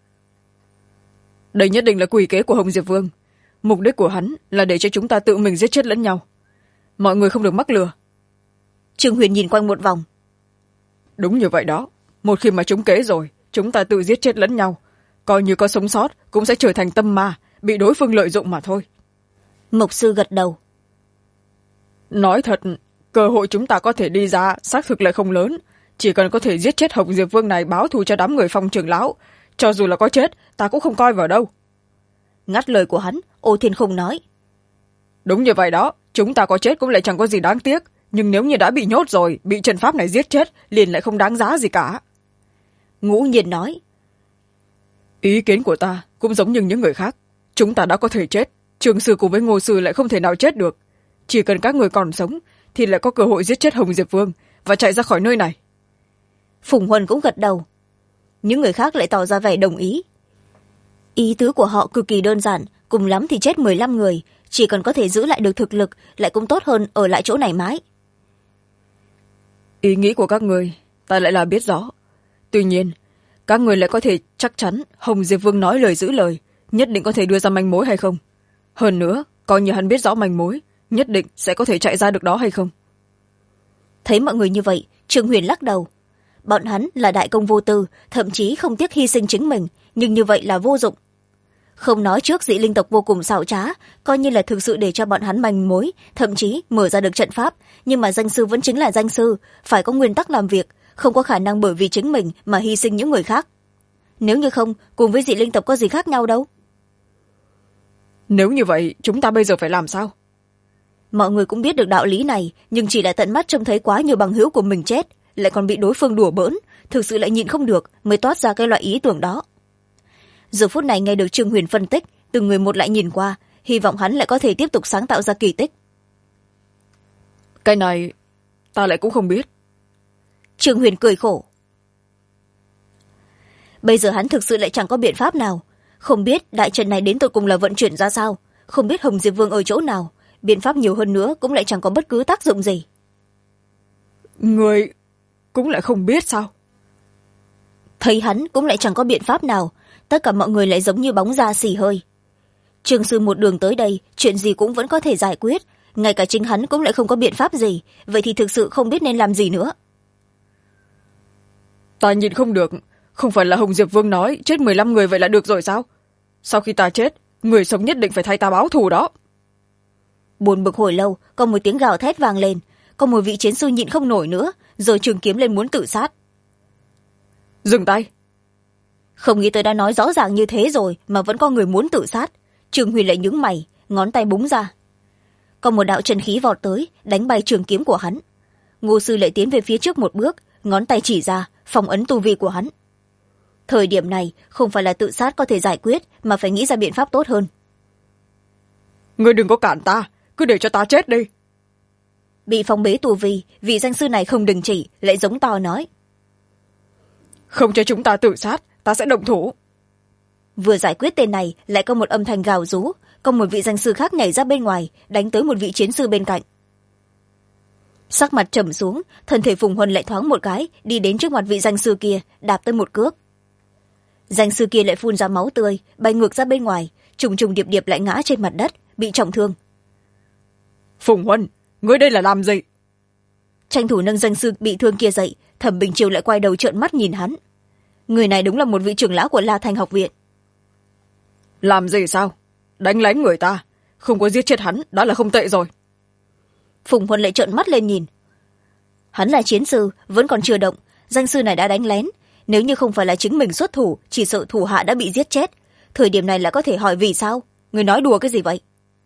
S2: Đây nhất định là quỷ kế của Hồng Diệp Vương. Mục đích của hắn là để cho chúng ta tự mình giết chết lẫn nhau. Mọi người không được mắc lừa.
S1: Trường Huyền nhìn quanh một vòng.
S2: Đúng như vậy đó. Một khi mà trúng kế rồi, chúng ta tự giết chết lẫn nhau. Coi như có sống sót, cũng sẽ trở thành tâm ma, bị đối phương lợi dụng mà thôi.
S1: Mộc Sư gật đầu.
S2: Nói thật, cơ hội chúng ta có thể đi ra xác thực lại không lớn. Chỉ cần có thể giết chết Hồng Diệp Vương này báo thù cho đám người Phong trưởng lão, cho dù là có chết, ta cũng không coi vào đâu.
S1: Ngắt lời của hắn, Ô Thiên Khung nói.
S2: Đúng như vậy đó, chúng ta có chết cũng lại chẳng có gì đáng tiếc. Nhưng nếu như đã bị nhốt rồi, bị trận pháp này giết chết, liền lại không đáng giá gì cả.
S1: Ngũ Nhiên nói.
S2: Ý kiến của ta cũng giống như những người khác. Chúng ta đã có thể chết, Trường Sư cùng với Ngô Sư lại không thể nào chết được. Chỉ cần các người còn sống, thì lại có cơ hội giết chết Hồng Diệp Vương và chạy ra khỏi nơi này.
S1: Phùng Huân cũng gật đầu. Những người khác lại tỏ ra vẻ đồng ý. Ý tứ của họ cực kỳ đơn giản, cùng lắm thì chết 15 người, chỉ cần có thể giữ lại được thực lực, lại cũng tốt hơn ở lại chỗ này mãi.
S2: Ý nghĩ của các người, ta lại là biết rõ. Tuy nhiên, các người lại có thể chắc chắn Hồng Diệp Vương nói lời giữ lời, nhất định có thể đưa ra manh mối hay không? Hơn nữa, coi như hắn biết rõ manh mối, nhất định sẽ có thể chạy ra được đó hay không?
S1: Thấy mọi người như vậy, Trương Huyền lắc đầu. Bọn hắn là đại công vô tư, thậm chí không tiếc hy sinh chính mình, nhưng như vậy là vô dụng. Không nói trước dị linh tộc vô cùng xảo trá, coi như là thực sự để cho bọn hắn manh mối, thậm chí mở ra được trận pháp, nhưng mà danh sư vẫn chính là danh sư, phải có nguyên tắc làm việc, không có khả năng bởi vì chính mình mà hy sinh những người khác. Nếu như không, cùng với dị linh tộc có gì khác nhau đâu.
S2: Nếu như vậy, chúng ta bây giờ phải làm sao?
S1: Mọi người cũng biết được đạo lý này, nhưng chỉ là tận mắt trông thấy quá nhiều bằng hữu của mình chết, lại còn bị đối phương đùa bỡn, thực sự lại nhịn không được, mới toát ra cái loại ý tưởng đó. Giờ phút này nghe được Trương Huyền phân tích, từng người một lại nhìn qua, hy vọng hắn lại có thể tiếp tục sáng tạo ra kỳ tích.
S2: Cái này ta lại cũng không biết.
S1: Trương Huyền cười khổ. Bây giờ hắn thực sự lại chẳng có biện pháp nào, không biết đại trận này đến tột cùng là vận chuyển ra sao, không biết Hồng Diệp Vương ở chỗ nào, biện pháp nhiều hơn nữa cũng lại chẳng có bất cứ tác dụng gì.
S2: Người cũng lại không biết sao?
S1: Thấy hắn cũng lại chẳng có biện pháp nào, tất cả mọi người lại giống như bóng da xì hơi. Trương sư một đường tới đây, chuyện gì cũng vẫn có thể giải quyết, ngay cả chính hắn cũng lại không có biện pháp gì, vậy thì thực sự không biết nên làm gì nữa.
S2: Ta nhìn không được, không phải là Hồng Diệp Vương nói chết 15 người vậy là được rồi sao? Sau khi ta chết, người sống nhất định phải thay ta báo thù đó.
S1: Buồn bực hồi lâu, có một tiếng gào thét vang lên, có một vị chiến sư nhịn không nổi nữa, rồi trường kiếm lên muốn tự sát.
S2: Dừng tay.
S1: Không nghĩ tới đã nói rõ ràng như thế rồi mà vẫn có người muốn tự sát. Trương Huyền lại nhướng mày, ngón tay búng ra, có một đạo chân khí vọt tới, đánh bay trường kiếm của hắn. Ngô sư lại tiến về phía trước một bước, ngón tay chỉ ra phong ấn tu vi của hắn. Thời điểm này không phải là tự sát có thể giải quyết, mà phải nghĩ ra biện pháp tốt hơn.
S2: Ngươi đừng có cản ta, cứ để cho ta chết đi.
S1: Bị phong bế tu vi, vị danh sư này không đình chỉ, lại giống to nói.
S2: Không cho chúng ta tự sát, ta sẽ động thủ.
S1: Vừa giải quyết tên này, lại có một âm thanh gào rú, có một vị danh sư khác nhảy ra bên ngoài, đánh tới một vị chiến sư bên cạnh. Sắc mặt trầm xuống, thân thể Phùng Huân lại thoáng một cái, đi đến trước mặt vị danh sư kia, đạp tới một cước. Danh sư kia lại phun ra máu tươi, bay ngược ra bên ngoài, trùng trùng điệp điệp lại ngã trên mặt đất, bị trọng thương.
S2: Phùng Huân, ngươi đây là làm gì?
S1: Tranh thủ nâng danh sư bị thương kia dậy, Thẩm Bình Triều lại quay đầu trợn mắt nhìn hắn. Người này đúng là một vị trưởng lão của La Thành học viện.
S2: Làm gì sao? Đánh lén người ta, không có giết chết hắn, đã là không tệ rồi.
S1: Phùng Huân lại trợn mắt lên nhìn. Hắn là chiến sư, vẫn còn chưa động, danh sư này đã đánh lén. Nếu như không phải là chính mình xuất thủ, chỉ sợ thủ hạ đã bị giết chết. Thời điểm này lại có thể hỏi vì sao? Người nói đùa cái gì vậy?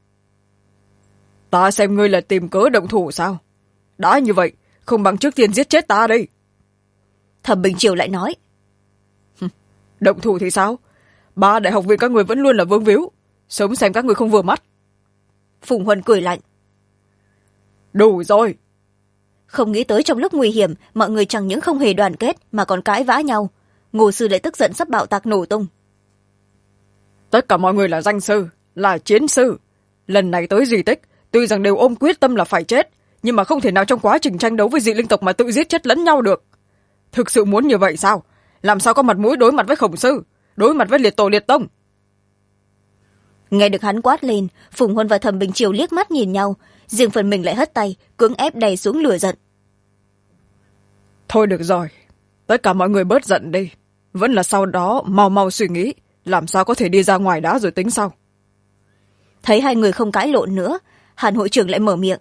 S2: Ta xem ngươi là tìm cớ động thủ sao? Đã như vậy, không bằng trước tiên giết chết ta đi.
S1: Thẩm Bình Triều lại nói.
S2: Động thủ thì sao? Ba đại học viện các người vẫn luôn là vướng víu, sống xem các người không vừa mắt.
S1: Phùng Huân cười lạnh.
S2: Đủ rồi.
S1: Không nghĩ tới trong lúc nguy hiểm, mọi người chẳng những không hề đoàn kết mà còn cãi vã nhau. Ngô sư lại tức giận sắp bạo tạc nổ tung.
S2: Tất cả mọi người là danh sư, là chiến sư. Lần này tới di tích, tuy rằng đều ôm quyết tâm là phải chết, nhưng mà không thể nào trong quá trình tranh đấu với dị linh tộc mà tự giết chết lẫn nhau được. Thực sự muốn như vậy sao? Làm sao có mặt mũi đối mặt với Khổng sư, đối mặt với liệt tổ liệt tông?
S1: Nghe được hắn quát lên, Phùng Huân và Thẩm Bình Triều liếc mắt nhìn nhau, riêng phần mình lại hất tay, cưỡng ép đè xuống lửa giận.
S2: Thôi được rồi, tất cả mọi người bớt giận đi, vẫn là sau đó mau mau suy nghĩ làm sao có thể đi ra ngoài đã rồi tính sau.
S1: Thấy hai người không cãi lộn nữa, Hàn hội trưởng lại mở miệng.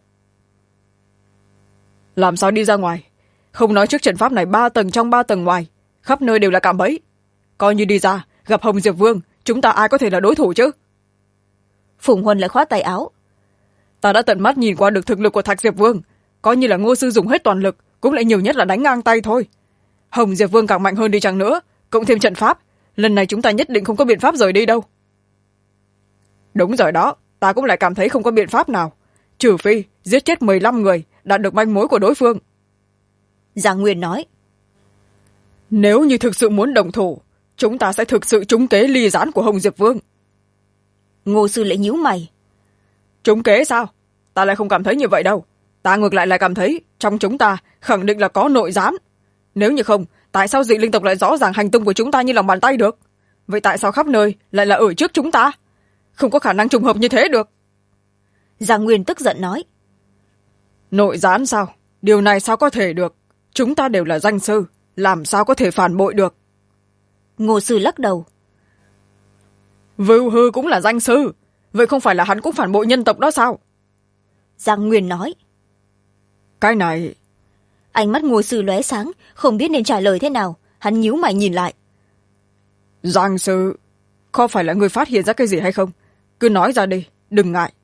S2: Làm sao đi ra ngoài? Không nói trước trận pháp này 3 tầng trong 3 tầng ngoài, khắp nơi đều là cạm bẫy. Coi như đi ra gặp Hồng Diệp Vương, chúng ta ai có thể là đối thủ chứ?
S1: Phùng Huân lại khoát tay áo.
S2: Ta đã tận mắt nhìn qua được thực lực của Thạch Diệp Vương, coi như là Ngô sư dùng hết toàn lực cũng lại nhiều nhất là đánh ngang tay thôi. Hồng Diệp Vương càng mạnh hơn đi chăng nữa, cộng thêm trận pháp, lần này chúng ta nhất định không có biện pháp rời đi đâu. Đúng rồi đó, ta cũng lại cảm thấy không có biện pháp nào, trừ phi giết chết 15 người, đạt được manh mối của đối phương.
S1: Giang Nguyên nói.
S2: Nếu như thực sự muốn đồng thủ, chúng ta sẽ thực sự trúng kế ly gián của Hồng Diệp Vương.
S1: Ngô sư lại nhíu mày.
S2: Trúng kế sao? Ta lại không cảm thấy như vậy đâu. Ta ngược lại là cảm thấy trong chúng ta khẳng định là có nội gián. Nếu như không, tại sao dị linh tộc lại rõ ràng hành tung của chúng ta như lòng bàn tay được? Vậy tại sao khắp nơi lại là ở trước chúng ta? Không có khả năng trùng hợp như thế được.
S1: Giang Nguyên tức giận nói.
S2: Nội gián sao? điều này sao có thể được? Chúng ta đều là danh sư, làm sao có thể phản bội được?
S1: Ngô sư lắc đầu.
S2: Vưu Hư cũng là danh sư, vậy không phải là hắn cũng phản bội nhân tộc đó sao?
S1: Giang Nguyên nói.
S2: Cái này...
S1: Ánh mắt Ngô sư lóe sáng, không biết nên trả lời thế nào. Hắn nhíu mày nhìn lại.
S2: Giang sư, có phải là người phát hiện ra cái gì hay không? Cứ nói ra đi, đừng ngại.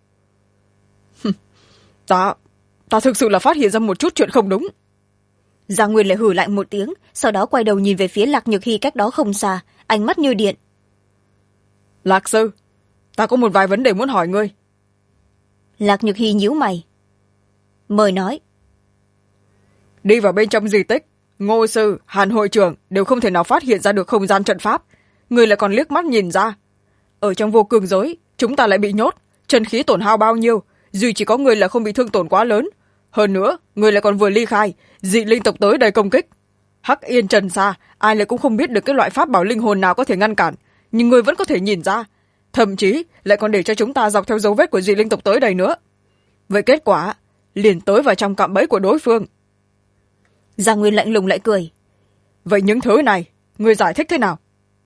S2: Ta thực sự là phát hiện ra một chút chuyện không đúng.
S1: Giang Nguyên lại hử lạnh một tiếng, sau đó quay đầu nhìn về phía Lạc Nhược Hy cách đó không xa, ánh mắt như điện.
S2: Lạc sư, ta có một vài vấn đề muốn hỏi ngươi.
S1: Lạc Nhược Hy nhíu mày. Mời nói.
S2: Đi vào bên trong di tích, Ngô sư, Hàn hội trưởng đều không thể nào phát hiện ra được không gian trận pháp. Ngươi lại còn liếc mắt nhìn ra. Ở trong vô cường giới, chúng ta lại bị nhốt, chân khí tổn hao bao nhiêu, duy chỉ có ngươi là không bị thương tổn quá lớn. Hơn nữa, ngươi lại còn vừa ly khai, dị linh tộc tới đầy công kích. Hắc Yên Trần Sa, ai lại cũng không biết được cái loại pháp bảo linh hồn nào có thể ngăn cản, nhưng ngươi vẫn có thể nhìn ra, thậm chí lại còn để cho chúng ta dọc theo dấu vết của dị linh tộc tới đây nữa. Vậy kết quả liền tới vào trong cạm bẫy của đối phương.
S1: Giang Nguyên lạnh lùng lại cười.
S2: Vậy những thứ này ngươi giải thích thế nào?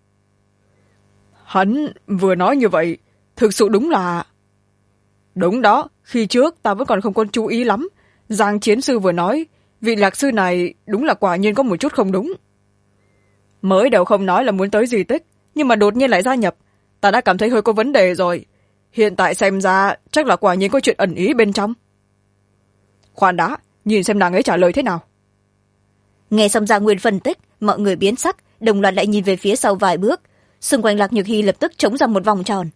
S2: Hắn vừa nói như vậy, thực sự đúng là... Đúng đó, khi trước ta vẫn còn không có chú ý lắm. Giang chiến sư vừa nói, vị lạc sư này đúng là quả nhiên có một chút không đúng. Mới đầu không nói là muốn tới di tích, nhưng mà đột nhiên lại gia nhập, ta đã cảm thấy hơi có vấn đề rồi. Hiện tại xem ra chắc là quả nhiên có chuyện ẩn ý bên trong. Khoan đã, nhìn xem nàng ấy trả lời thế nào.
S1: Nghe xong Giang Nguyên phân tích, mọi người biến sắc, đồng loạt lại nhìn về phía sau vài bước. Xung quanh Lạc Nhược Hy lập tức trống ra một vòng tròn.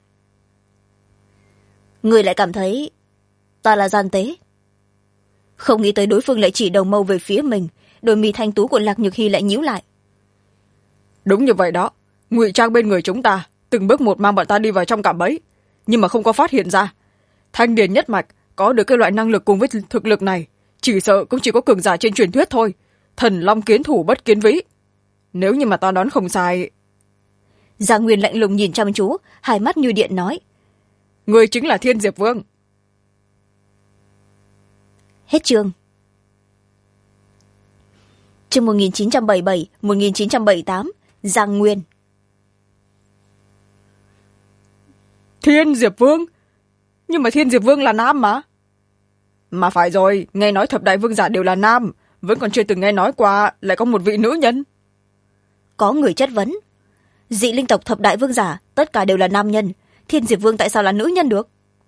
S1: Người lại cảm thấy ta là gian tế. Không nghĩ tới đối phương lại chỉ đầu mâu về phía mình, đôi mi thanh tú của Lạc Nhược Hy lại nhíu lại.
S2: Đúng như vậy đó, ngụy trang bên người chúng ta, từng bước một mang bọn ta đi vào trong cạm bẫy, nhưng mà không có phát hiện ra. Thanh điền nhất mạch có được cái loại năng lực cùng với thực lực này, chỉ sợ cũng chỉ có cường giả trên truyền thuyết thôi. Thần long kiến thủ bất kiến vĩ. Nếu như mà ta đoán không sai...
S1: Giang Nguyên lạnh lùng nhìn chăm chú, hai mắt như điện nói.
S2: Người chính là Thiên Diệp Vương.
S1: Hết chương. Chương 1977-1978, Giang Nguyên.
S2: Thiên Diệp Vương? Nhưng mà Thiên Diệp Vương là nam mà. Mà phải rồi, nghe nói thập đại vương giả đều là nam, vẫn còn chưa từng nghe nói qua lại có một vị nữ nhân.
S1: Có người chất vấn. Dị linh tộc thập đại vương giả, tất cả đều là nam nhân. Thiên Diệp Vương tại sao là nữ nhân được?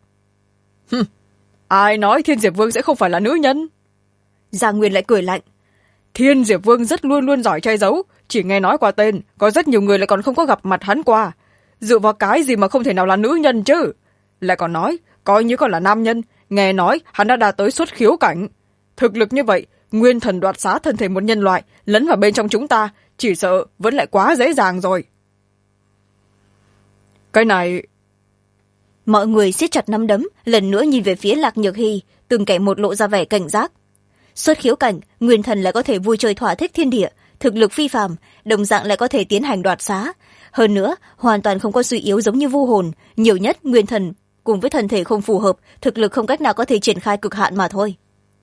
S2: Ai nói Thiên Diệp Vương sẽ không phải là nữ nhân?
S1: Giang Nguyên lại cười lạnh.
S2: Thiên Diệp Vương rất luôn luôn giỏi che giấu, chỉ nghe nói qua tên, có rất nhiều người lại còn không có gặp mặt hắn qua. Dựa vào cái gì mà không thể nào là nữ nhân chứ? Lại còn nói, coi như còn là nam nhân, nghe nói hắn đã đạt tới xuất khiếu cảnh. Thực lực như vậy, nguyên thần đoạt xá thân thể một nhân loại, lấn vào bên trong chúng ta, chỉ sợ vẫn lại quá dễ dàng rồi. Cái này...
S1: Mọi người siết chặt nắm đấm, lần nữa nhìn về phía Lạc Nhược Hy, từng kẻ một lộ ra vẻ cảnh giác. Xuất khiếu cảnh, nguyên thần lại có thể vui chơi thỏa thích thiên địa, thực lực phi phàm, đồng dạng lại có thể tiến hành đoạt xá. Hơn nữa, hoàn toàn không có suy yếu giống như vu hồn, nhiều nhất nguyên thần cùng với thân thể không phù hợp, thực lực không cách nào có thể triển khai cực hạn mà thôi.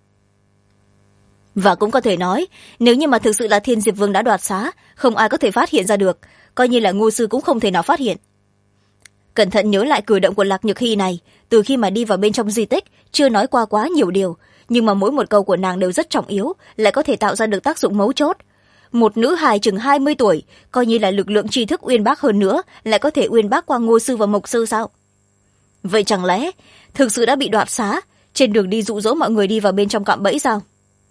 S1: Và cũng có thể nói, nếu như mà thực sự là Thiên Diệp Vương đã đoạt xá, không ai có thể phát hiện ra được, coi như là Ngô sư cũng không thể nào phát hiện. Cẩn thận nhớ lại cử động của Lạc Nhược Hy này, từ khi mà đi vào bên trong di tích, chưa nói qua quá nhiều điều, nhưng mà mỗi một câu của nàng đều rất trọng yếu, lại có thể tạo ra được tác dụng mấu chốt. Một nữ hài chừng 20 tuổi, coi như là lực lượng tri thức uyên bác hơn nữa, lại có thể uyên bác qua Ngô sư và Mộc sư sao? Vậy chẳng lẽ thực sự đã bị đoạt xá, trên đường đi dụ dỗ mọi người đi vào bên trong cạm bẫy sao?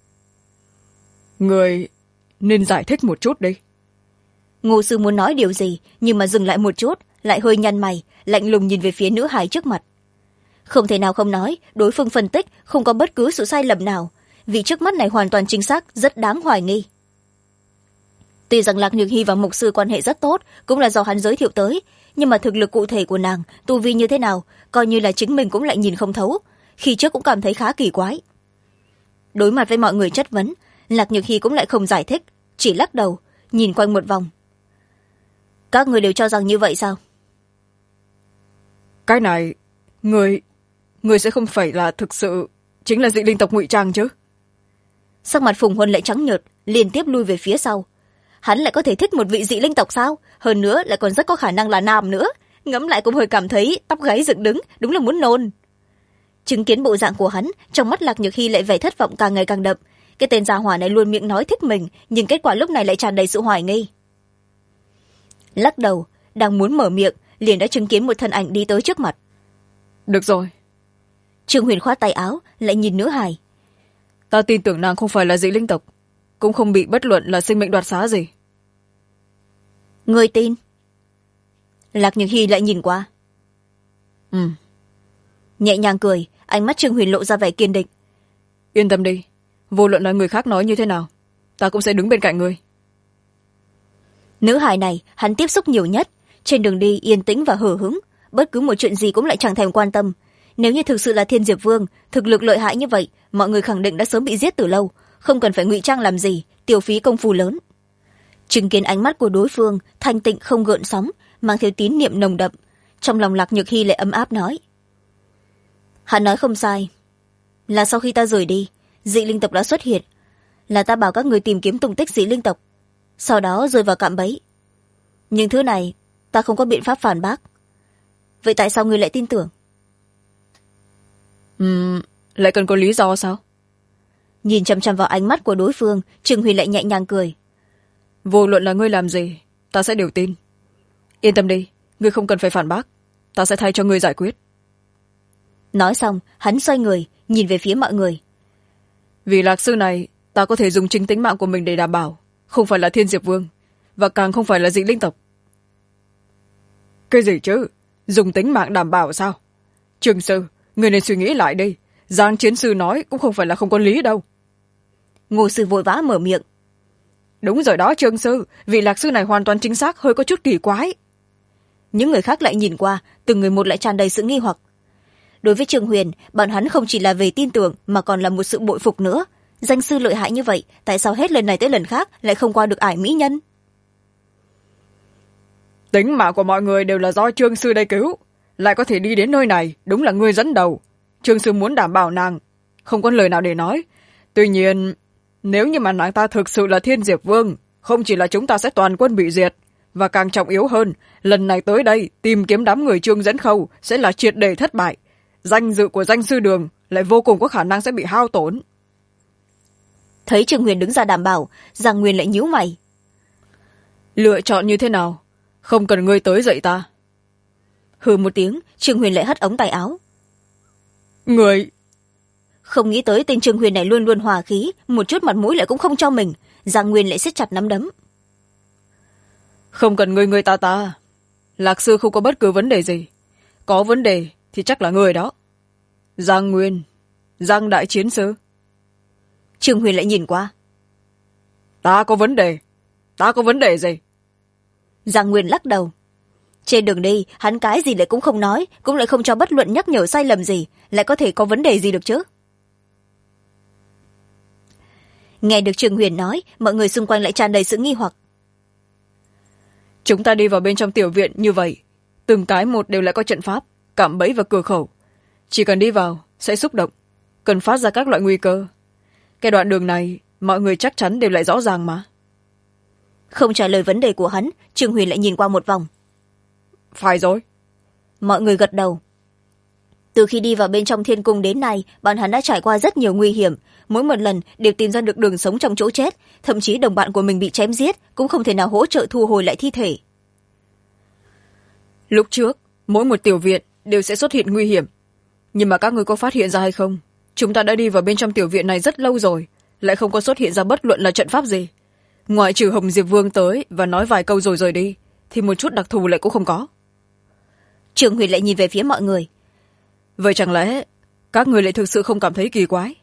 S2: Người nên giải thích một chút đi.
S1: Ngô sư muốn nói điều gì, nhưng mà dừng lại một chút, lại hơi nhăn mày, lạnh lùng nhìn về phía nữ hài trước mặt. Không thể nào không nói, đối phương phân tích không có bất cứ sự sai lầm nào, vì trước mắt này hoàn toàn chính xác, rất đáng hoài nghi. Tuy rằng Lạc Nhược Hy và Mục sư quan hệ rất tốt, cũng là do hắn giới thiệu tới, nhưng mà thực lực cụ thể của nàng, tu vi như thế nào, coi như là chính mình cũng lại nhìn không thấu, khi trước cũng cảm thấy khá kỳ quái. Đối mặt với mọi người chất vấn, Lạc Nhược Hy cũng lại không giải thích, chỉ lắc đầu, nhìn quanh một vòng. Các người đều cho rằng như vậy sao?
S2: Cái này, người sẽ không phải là thực sự chính là dị linh tộc ngụy trang chứ?
S1: Sắc mặt Phùng Huân lại trắng nhợt, liên tiếp lui về phía sau. Hắn lại có thể thích một vị dị linh tộc sao? Hơn nữa lại còn rất có khả năng là nam nữa. Ngẫm lại cũng hơi cảm thấy tóc gáy dựng đứng, đúng là muốn nôn. Chứng kiến bộ dạng của hắn, trong mắt Lạc Nhược Hy lại vẻ thất vọng càng ngày càng đậm. Cái tên gia hỏa này luôn miệng nói thích mình, nhưng kết quả lúc này lại tràn đầy sự hoài nghi. Lắc đầu, đang muốn mở miệng, liền đã chứng kiến một thân ảnh đi tới trước mặt.
S2: Được rồi.
S1: Trương Huyền khoát tay áo, lại nhìn nữ hài.
S2: Ta tin tưởng nàng không phải là dị linh tộc, cũng không bị bất luận là sinh mệnh đoạt xá gì.
S1: Ngươi tin? Lạc Nhược Hy lại nhìn qua. Nhẹ nhàng cười, ánh mắt Trương Huyền lộ ra vẻ kiên định.
S2: Yên tâm đi, vô luận là người khác nói như thế nào, ta cũng sẽ đứng bên cạnh ngươi.
S1: Nữ hài này hắn tiếp xúc nhiều nhất, trên đường đi yên tĩnh và hờ hững, bất cứ một chuyện gì cũng lại chẳng thèm quan tâm. Nếu như thực sự là Thiên Diệp Vương, thực lực lợi hại như vậy, mọi người khẳng định đã sớm bị giết từ lâu, không cần phải ngụy trang làm gì, tiêu phí công phu lớn. Chứng kiến ánh mắt của đối phương thanh tịnh không gợn sóng, mang theo tín niệm nồng đậm, trong lòng Lạc Nhược Hy lại ấm áp nói. Hắn nói không sai, là sau khi ta rời đi, dị linh tộc đã xuất hiện, là ta bảo các người tìm kiếm tung tích dị linh tộc, sau đó rơi vào cạm bẫy. Nhưng thứ này ta không có biện pháp phản bác. Vậy tại sao ngươi lại tin tưởng?
S2: Lại cần có lý do sao?
S1: Nhìn chằm chằm vào ánh mắt của đối phương, Trương Huyền lại nhẹ nhàng cười.
S2: Vô luận là ngươi làm gì, ta sẽ đều tin. Yên tâm đi, ngươi không cần phải phản bác, ta sẽ thay cho ngươi giải quyết.
S1: Nói xong, hắn xoay người, nhìn về phía mọi người.
S2: Vì Lạc Sư này, ta có thể dùng chính tính mạng của mình để đảm bảo, không phải là Thiên Diệp Vương, và càng không phải là dị linh tộc. Cái gì chứ? Dùng tính mạng đảm bảo sao? Trương Sư, người nên suy nghĩ lại đi. Giang Chiến Sư nói cũng không phải là không có lý đâu.
S1: Ngô Sư vội vã mở miệng.
S2: Đúng rồi đó Trương Sư, vị Lạc Sư này hoàn toàn chính xác, hơi có chút kỳ quái.
S1: Những người khác lại nhìn qua, từng người một lại tràn đầy sự nghi hoặc. Đối với Trương Huyền, bọn hắn không chỉ là về tin tưởng mà còn là một sự bội phục nữa. Danh sư lợi hại như vậy, tại sao hết lần này tới lần khác lại không qua được ải mỹ nhân?
S2: Tính mạng của mọi người đều là do Trương Sư đây cứu, lại có thể đi đến nơi này, đúng là ngươi dẫn đầu. Trương Sư muốn đảm bảo nàng, không có lời nào để nói. Tuy nhiên, nếu như mà nàng ta thực sự là Thiên Diệp Vương, không chỉ là chúng ta sẽ toàn quân bị diệt, và càng trọng yếu hơn, lần này tới đây tìm kiếm đám người Trương Dẫn Khâu sẽ là triệt để thất bại. Danh dự của danh sư đường lại vô cùng có khả năng sẽ bị hao tổn.
S1: Thấy Trương Huyền đứng ra đảm bảo, Giang Nguyên lại nhíu mày.
S2: Lựa chọn như thế nào? Không cần ngươi tới dạy ta.
S1: Hừ một tiếng, Trương Huyền lại hất ống tay áo.
S2: Người...
S1: Không nghĩ tới tên Trương Huyền này luôn luôn hòa khí, một chút mặt mũi lại cũng không cho mình. Giang Nguyên lại siết chặt nắm đấm.
S2: Không cần ngươi ta. Lạc Sư không có bất cứ vấn đề gì. Có vấn đề thì chắc là người đó. Giang Nguyên, Giang Đại Chiến Sư.
S1: Trương Huyền lại nhìn qua.
S2: Ta có vấn đề gì?
S1: Giang Nguyên lắc đầu. Trên đường đi, hắn cái gì lại cũng không nói, cũng lại không cho bất luận nhắc nhở sai lầm gì, lại có thể có vấn đề gì được chứ? Nghe được Trương Huyền nói, mọi người xung quanh lại tràn đầy sự nghi hoặc.
S2: Chúng ta đi vào bên trong tiểu viện như vậy, từng cái một đều lại có trận pháp, cạm bẫy và cửa khẩu. Chỉ cần đi vào, sẽ xúc động, cần phát ra các loại nguy cơ. Cái đoạn đường này, mọi người chắc chắn đều lại rõ ràng mà.
S1: Không trả lời vấn đề của hắn, Trương Huyền lại nhìn qua một vòng.
S2: Phải rồi.
S1: Mọi người gật đầu. Từ khi đi vào bên trong thiên cung đến nay, bọn hắn đã trải qua rất nhiều nguy hiểm. Mỗi một lần đều tìm ra được đường sống trong chỗ chết. Thậm chí đồng bạn của mình bị chém giết, cũng không thể nào hỗ trợ thu hồi lại thi thể.
S2: Lúc trước, mỗi một tiểu viện đều sẽ xuất hiện nguy hiểm. Nhưng mà các người có phát hiện ra hay không? Chúng ta đã đi vào bên trong tiểu viện này rất lâu rồi, lại không có xuất hiện ra bất luận là trận pháp gì. Ngoại trừ Hồng Diệp Vương tới và nói vài câu rồi rời đi, thì một chút đặc thù lại cũng không có.
S1: Trương Huyền lại nhìn về phía mọi người.
S2: Vậy chẳng lẽ các người lại thực sự không cảm thấy kỳ quái?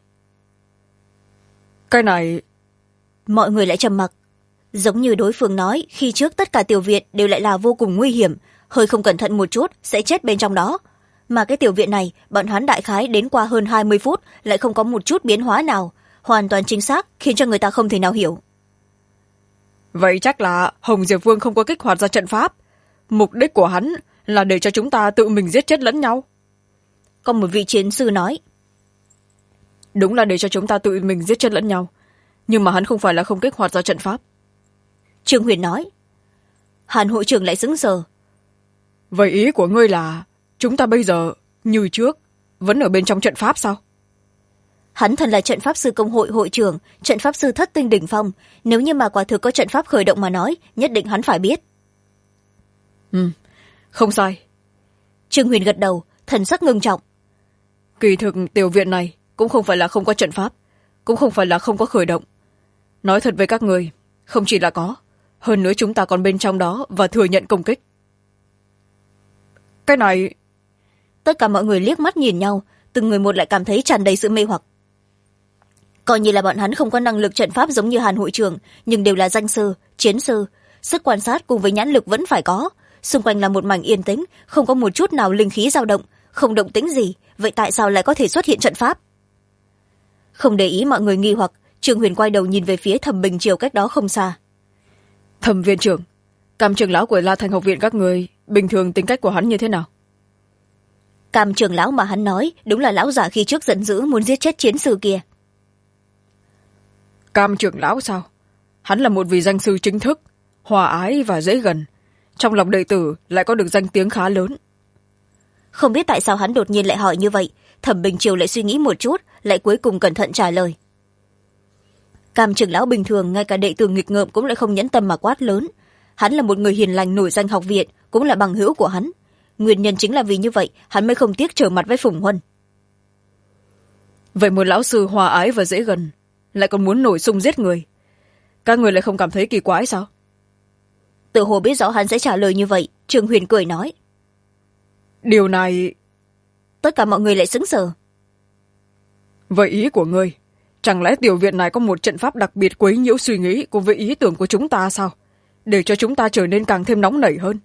S2: Cái này...
S1: Mọi người lại trầm mặc. Giống như đối phương nói, khi trước tất cả tiểu viện đều lại là vô cùng nguy hiểm, hơi không cẩn thận một chút sẽ chết bên trong đó. Mà cái tiểu viện này, bọn hắn đại khái đến qua hơn 20 phút lại không có một chút biến hóa nào, hoàn toàn chính xác, khiến cho người ta không thể nào hiểu.
S2: Vậy chắc là Hồng Diệp Vương không có kích hoạt ra trận pháp. Mục đích của hắn là để cho chúng ta tự mình giết chết lẫn nhau.
S1: Có một vị chiến sư nói.
S2: Đúng là để cho chúng ta tự mình giết chết lẫn nhau. nhưng mà hắn không phải là không kích hoạt ra trận pháp.
S1: Trương Huyền nói. Hàn hội trưởng lại sững sờ.
S2: Vậy ý của ngươi là chúng ta bây giờ như trước vẫn ở bên trong trận pháp sao?
S1: Hắn thần là trận pháp sư công hội hội trưởng, trận pháp sư thất tinh đỉnh phong, nếu như mà quả thực có trận pháp khởi động mà nói, nhất định hắn phải biết.
S2: Không sai.
S1: Trương Huyền gật đầu, thần sắc ngưng trọng.
S2: Kỳ thực tiểu viện này cũng không phải là không có trận pháp, cũng không phải là không có khởi động. Nói thật với các người, không chỉ là có, hơn nữa chúng ta còn bên trong đó và thừa nhận công kích. Cái này...
S1: Tất cả mọi người liếc mắt nhìn nhau, từng người một lại cảm thấy tràn đầy sự mê hoặc. Coi như là bọn hắn không có năng lực trận pháp giống như Hàn hội trưởng, nhưng đều là danh sư, chiến sư, sức quan sát cùng với nhãn lực vẫn phải có. Xung quanh là một mảnh yên tĩnh, không có một chút nào linh khí dao động, không động tĩnh gì, vậy tại sao lại có thể xuất hiện trận pháp? Không để ý mọi người nghi hoặc, Trương Huyền quay đầu nhìn về phía Thẩm Bình Triều cách đó không xa.
S2: Thẩm viện trưởng, Cam trưởng lão của La Thành học viện các người, bình thường tính cách của hắn như thế nào?
S1: Cam trưởng lão mà hắn nói đúng là lão giả khi trước giận dữ muốn giết chết chiến sư kia.
S2: Cam trưởng lão sao? Hắn là một vị danh sư chính thức, hòa ái và dễ gần, trong lòng đệ tử lại có được danh tiếng khá lớn.
S1: Không biết tại sao hắn đột nhiên lại hỏi như vậy, Thẩm Bình Triều lại suy nghĩ một chút, lại cuối cùng cẩn thận trả lời. Cam trưởng lão bình thường ngay cả đệ tử nghịch ngợm cũng lại không nhẫn tâm mà quát lớn. Hắn là một người hiền lành nổi danh học viện, cũng là bằng hữu của hắn. Nguyên nhân chính là vì như vậy hắn mới không tiếc trở mặt với Phùng Huân.
S2: Vậy một lão sư hòa ái và dễ gần lại còn muốn nổi xung giết người, các người lại không cảm thấy kỳ quái sao?
S1: Tự hồ biết rõ hắn sẽ trả lời như vậy, Trương Huyền cười nói.
S2: Điều này...
S1: Tất cả mọi người lại sững sờ.
S2: Vậy ý của ngươi, chẳng lẽ tiểu viện này có một trận pháp đặc biệt quấy nhiễu suy nghĩ cùng với ý tưởng của chúng ta sao, để cho chúng ta trở nên càng thêm nóng nảy hơn?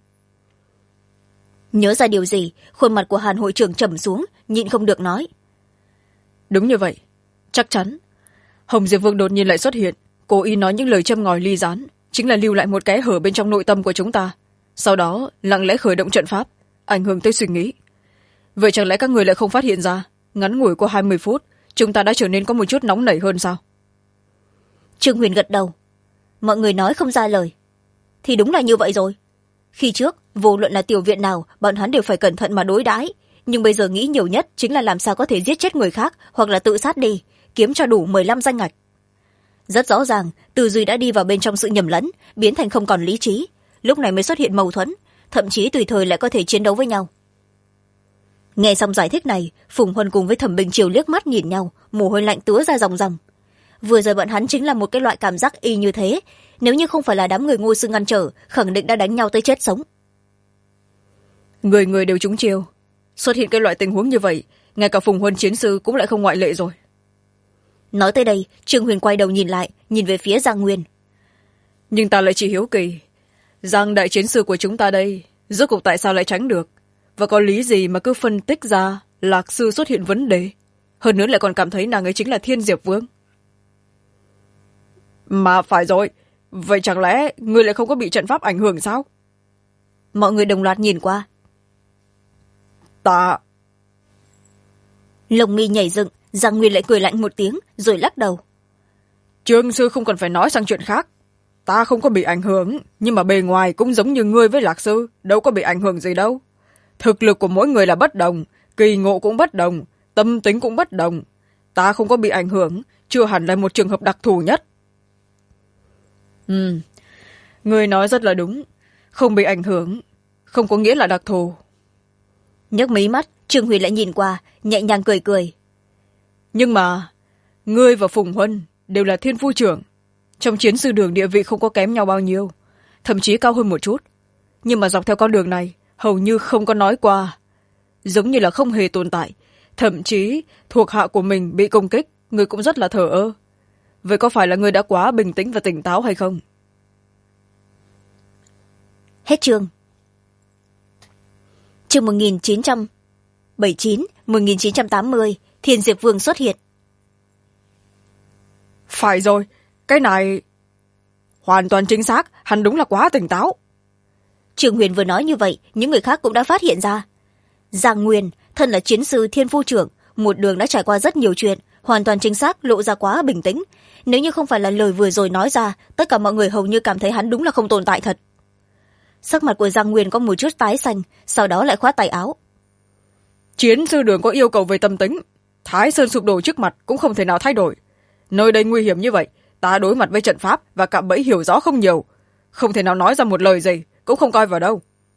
S1: Nhớ ra điều gì, khuôn mặt của Hàn hội trưởng trầm xuống, nhịn không được nói.
S2: Đúng như vậy, chắc chắn. Hồng Diệp Vương đột nhiên lại xuất hiện, cố ý nói những lời châm ngòi ly gián, chính là lưu lại một kẽ hở bên trong nội tâm của chúng ta, sau đó lặng lẽ khởi động trận pháp, ảnh hưởng tới suy nghĩ. Vậy chẳng lẽ các người lại không phát hiện ra, ngắn ngủi qua 20 phút chúng ta đã trở nên có một chút nóng nảy hơn sao?
S1: Trương Huyền gật đầu. Mọi người nói không ra lời. Thì đúng là như vậy rồi. Khi trước vô luận là tiểu viện nào bọn hắn đều phải cẩn thận mà đối đãi, nhưng bây giờ nghĩ nhiều nhất chính là làm sao có thể giết chết người khác hoặc là tự sát đi, kiếm cho đủ 15 danh ngạch. Rất rõ ràng tư duy đã đi vào bên trong sự nhầm lẫn, biến thành không còn lý trí, lúc này mới xuất hiện mâu thuẫn, thậm chí tùy thời lại có thể chiến đấu với nhau. Nghe xong giải thích này, Phùng Huân cùng với Thẩm Bình Triều liếc mắt nhìn nhau, mồ hôi lạnh túa ra ròng ròng. Vừa rồi bọn hắn chính là một cái loại cảm giác y như thế, nếu như không phải là đám người Ngô Sư ngăn trở, khẳng định đã đánh nhau tới chết sống.
S2: Người người đều trúng chiêu, xuất hiện cái loại tình huống như vậy, ngay cả Phùng Huân chiến sư cũng lại không ngoại lệ rồi.
S1: Nói tới đây, Trương Huyền quay đầu nhìn lại, nhìn về phía Giang Nguyên.
S2: Nhưng ta lại chỉ hiếu kỳ, Giang đại chiến sư của chúng ta đây, rốt cuộc tại sao lại tránh được, và có lý gì mà cứ phân tích ra Lạc sư xuất hiện vấn đề, hơn nữa lại còn cảm thấy nàng ấy chính là Thiên Diệp Vương. Mà phải rồi, vậy chẳng lẽ ngươi lại không có bị trận pháp ảnh hưởng sao?
S1: Mọi người đồng loạt nhìn qua.
S2: Ta...
S1: Lồng mi nhảy dựng, Giang Nguyên lại cười lạnh một tiếng rồi lắc đầu.
S2: Trương sư không cần phải nói sang chuyện khác, ta không có bị ảnh hưởng, nhưng mà bề ngoài cũng giống như ngươi với Lạc sư, đâu có bị ảnh hưởng gì đâu. Thực lực của mỗi người là bất đồng, kỳ ngộ cũng bất đồng, tâm tính cũng bất đồng. Ta không có bị ảnh hưởng, chưa hẳn là một trường hợp đặc thù nhất. Ngươi nói rất là đúng, không bị ảnh hưởng không có nghĩa là đặc thù.
S1: Nhấc mí mắt, Trương Huyền lại nhìn qua, nhẹ nhàng cười cười.
S2: Nhưng mà ngươi và Phùng Huân đều là thiên phu trưởng, trong chiến sư đường địa vị không có kém nhau bao nhiêu, thậm chí cao hơn một chút, nhưng mà dọc theo con đường này hầu như không có nói qua, giống như là không hề tồn tại, thậm chí thuộc hạ của mình bị công kích ngươi cũng rất là thờ ơ. Vậy có phải là ngươi đã quá bình tĩnh và tỉnh táo hay không?
S1: Hết chương. Chương 1979, 1980, Thiên Diệp Vương xuất hiện.
S2: Phải rồi, cái này... Hoàn toàn chính xác, hắn đúng là quá tỉnh táo.
S1: Trương Huyền vừa nói như vậy, những người khác cũng đã phát hiện ra. Giang Nguyên, thân là chiến sư thiên phu trưởng, một đường đã trải qua rất nhiều chuyện, hoàn toàn chính xác lộ ra quá bình tĩnh. Nếu như không phải là lời vừa rồi nói ra, tất cả mọi người hầu như cảm thấy hắn đúng là không tồn tại thật. Sắc mặt của Giang Nguyên có một chút tái xanh, sau đó lại khoát tay áo.
S2: Chiến sư đường có yêu cầu về tâm tính, Thái Sơn sụp đổ trước mặt cũng không thể nào thay đổi. Nơi đây nguy hiểm như vậy, ta đối mặt với trận pháp và cạm bẫy hiểu rõ không nhiều, không thể nào nói ra một lời gì, cũng không coi vào đâu.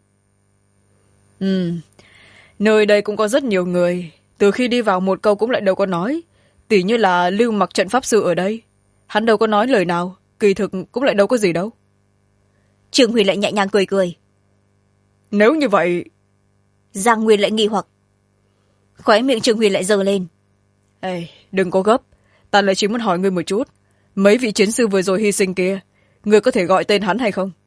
S2: Nơi đây cũng có rất nhiều người, từ khi đi vào một câu cũng lại đâu có nói, tỉ như là Lưu Mặc trận pháp sư ở đây, hắn đâu có nói lời nào, kỳ thực cũng lại đâu có gì đâu.
S1: Trương Huy lại nhẹ nhàng cười cười.
S2: Nếu như vậy...
S1: Giang Nguyên lại nghi hoặc. Khóe miệng Trương Huy lại giơ lên.
S2: Ê, đừng có gấp, ta lại chỉ muốn hỏi ngươi một chút, mấy vị chiến sư vừa rồi hy sinh kia, ngươi có thể gọi tên hắn hay không?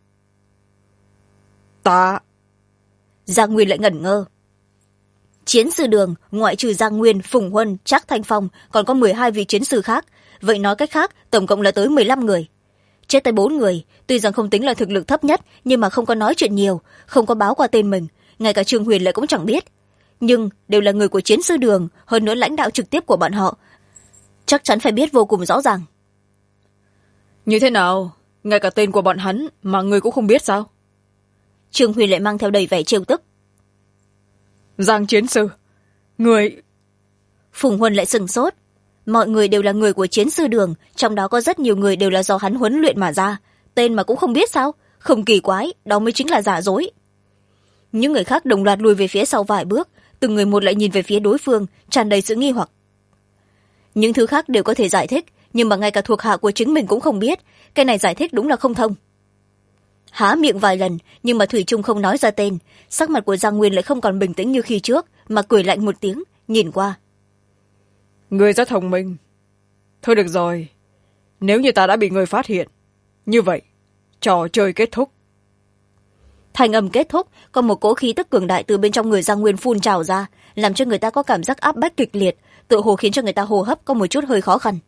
S2: Ta...
S1: Giang Nguyên lại ngẩn ngơ. Chiến sư đường, ngoại trừ Giang Nguyên, Phùng Huân, Trác Thanh Phong, còn có 12 vị chiến sư khác. Vậy nói cách khác, tổng cộng là tới 15 người. Chết tới 4 người, tuy rằng không tính là thực lực thấp nhất, nhưng mà không có nói chuyện nhiều, không có báo qua tên mình, ngay cả Trương Huyền lại cũng chẳng biết. Nhưng đều là người của chiến sư đường, hơn nữa lãnh đạo trực tiếp của bọn họ. Chắc chắn phải biết vô cùng rõ ràng.
S2: Như thế nào? Ngay cả tên của bọn hắn mà người cũng không biết sao?
S1: Trương Huyền lại mang theo đầy vẻ trêu tức.
S2: Giang chiến sư, người...
S1: Phùng Huân lại sừng sốt. Mọi người đều là người của chiến sư đường, trong đó có rất nhiều người đều là do hắn huấn luyện mà ra. Tên mà cũng không biết sao? Không kỳ quái, đó mới chính là giả dối. Những người khác đồng loạt lùi về phía sau vài bước, từng người một lại nhìn về phía đối phương, tràn đầy sự nghi hoặc. Những thứ khác đều có thể giải thích, nhưng mà ngay cả thuộc hạ của chính mình cũng không biết, cái này giải thích đúng là không thông. Há miệng vài lần, nhưng mà thủy chung không nói ra tên. Sắc mặt của Giang Nguyên lại không còn bình tĩnh như khi trước, mà cười lạnh một tiếng, nhìn qua.
S2: Người rất thông minh. Thôi được rồi, nếu như ta đã bị người phát hiện, như vậy trò chơi kết thúc.
S1: Thành âm kết thúc, có một cỗ khí tức cường đại từ bên trong người Giang Nguyên phun trào ra, làm cho người ta có cảm giác áp bách kịch liệt, tựa hồ khiến cho người ta hô hấp có một chút hơi khó khăn.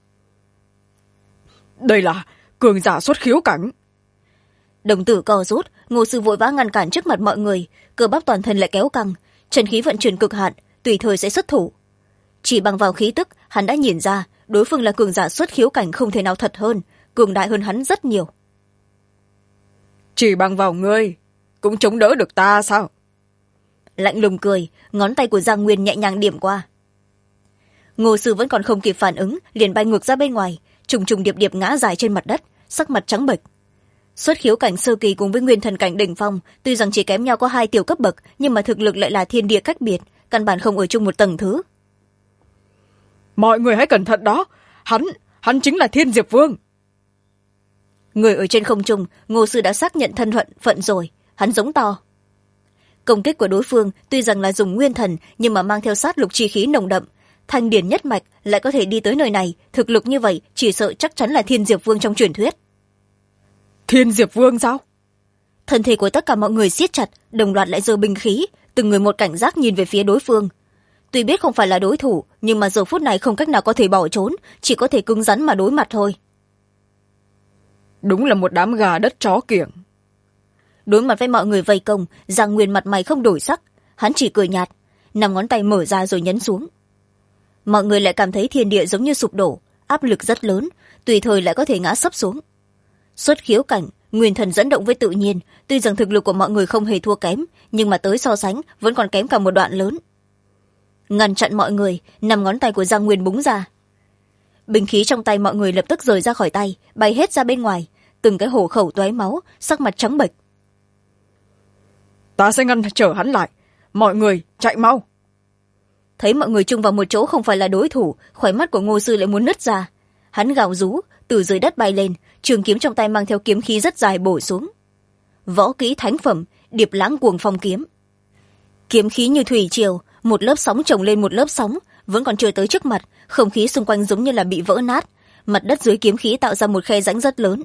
S2: Đây là cường giả xuất khiếu cảnh.
S1: Đồng tử co rút, Ngô Sư vội vã ngăn cản trước mặt mọi người, cơ bắp toàn thân lại kéo căng, chân khí vận chuyển cực hạn, tùy thời sẽ xuất thủ. Chỉ bằng vào khí tức, hắn đã nhìn ra đối phương là cường giả xuất khiếu cảnh không thể nào thật hơn, cường đại hơn hắn rất nhiều.
S2: Chỉ bằng vào ngươi cũng chống đỡ được ta sao?
S1: Lạnh lùng cười, ngón tay của Giang Nguyên nhẹ nhàng điểm qua. Ngô Sư vẫn còn không kịp phản ứng, liền bay ngược ra bên ngoài, trùng trùng điệp điệp ngã dài trên mặt đất, sắc mặt trắng bệch. Xuất khiếu cảnh sơ kỳ cùng với nguyên thần cảnh đỉnh phong, tuy rằng chỉ kém nhau có 2 tiểu cấp bậc, nhưng mà thực lực lại là thiên địa cách biệt, căn bản không ở chung một tầng thứ.
S2: Mọi người hãy cẩn thận đó, hắn chính là Thiên Diệp Vương.
S1: Người ở trên không trung, Ngô Sư đã xác nhận thân phận rồi, hắn giống to. Công kích của đối phương tuy rằng là dùng nguyên thần, nhưng mà mang theo sát lục chi khí nồng đậm, thanh điển nhất mạch lại có thể đi tới nơi này, thực lực như vậy chỉ sợ chắc chắn là Thiên Diệp Vương trong truyền thuyết.
S2: Thiên Diệp Vương sao?
S1: Thân thể của tất cả mọi người siết chặt, đồng loạt lại giơ binh khí, từng người một cảnh giác nhìn về phía đối phương. Tuy biết không phải là đối thủ, nhưng mà giờ phút này không cách nào có thể bỏ trốn, chỉ có thể cứng rắn mà đối mặt thôi.
S2: Đúng là một đám gà đất chó kiểng.
S1: Đối mặt với mọi người vây công, Giang Nguyên mặt mày không đổi sắc, hắn chỉ cười nhạt, 5 ngón tay mở ra rồi nhấn xuống. Mọi người lại cảm thấy thiên địa giống như sụp đổ, áp lực rất lớn, tùy thời lại có thể ngã sấp xuống. Xuất khiếu cảnh, nguyên thần dẫn động với tự nhiên, tuy rằng thực lực của mọi người không hề thua kém, nhưng mà tới so sánh vẫn còn kém cả một đoạn lớn. Ngăn chặn mọi người, 5 ngón tay của Giang Nguyên búng ra. Binh khí trong tay mọi người lập tức rời ra khỏi tay, bay hết ra bên ngoài, từng cái hổ khẩu tóe máu, sắc mặt trắng bệch.
S2: Ta sẽ ngăn trở hắn lại, mọi người chạy mau.
S1: Thấy mọi người chung vào một chỗ không phải là đối thủ, khóe mắt của Ngô Sư lại muốn nứt ra. Hắn gào rú, từ dưới đất bay lên, trường kiếm trong tay mang theo kiếm khí rất dài bổ xuống. Võ kỹ thánh phẩm, Điệp Lãng Cuồng Phong kiếm. Kiếm khí như thủy triều, một lớp sóng chồng lên một lớp sóng, vẫn còn chưa tới trước mặt, không khí xung quanh giống như là bị vỡ nát, mặt đất dưới kiếm khí tạo ra một khe rãnh rất lớn.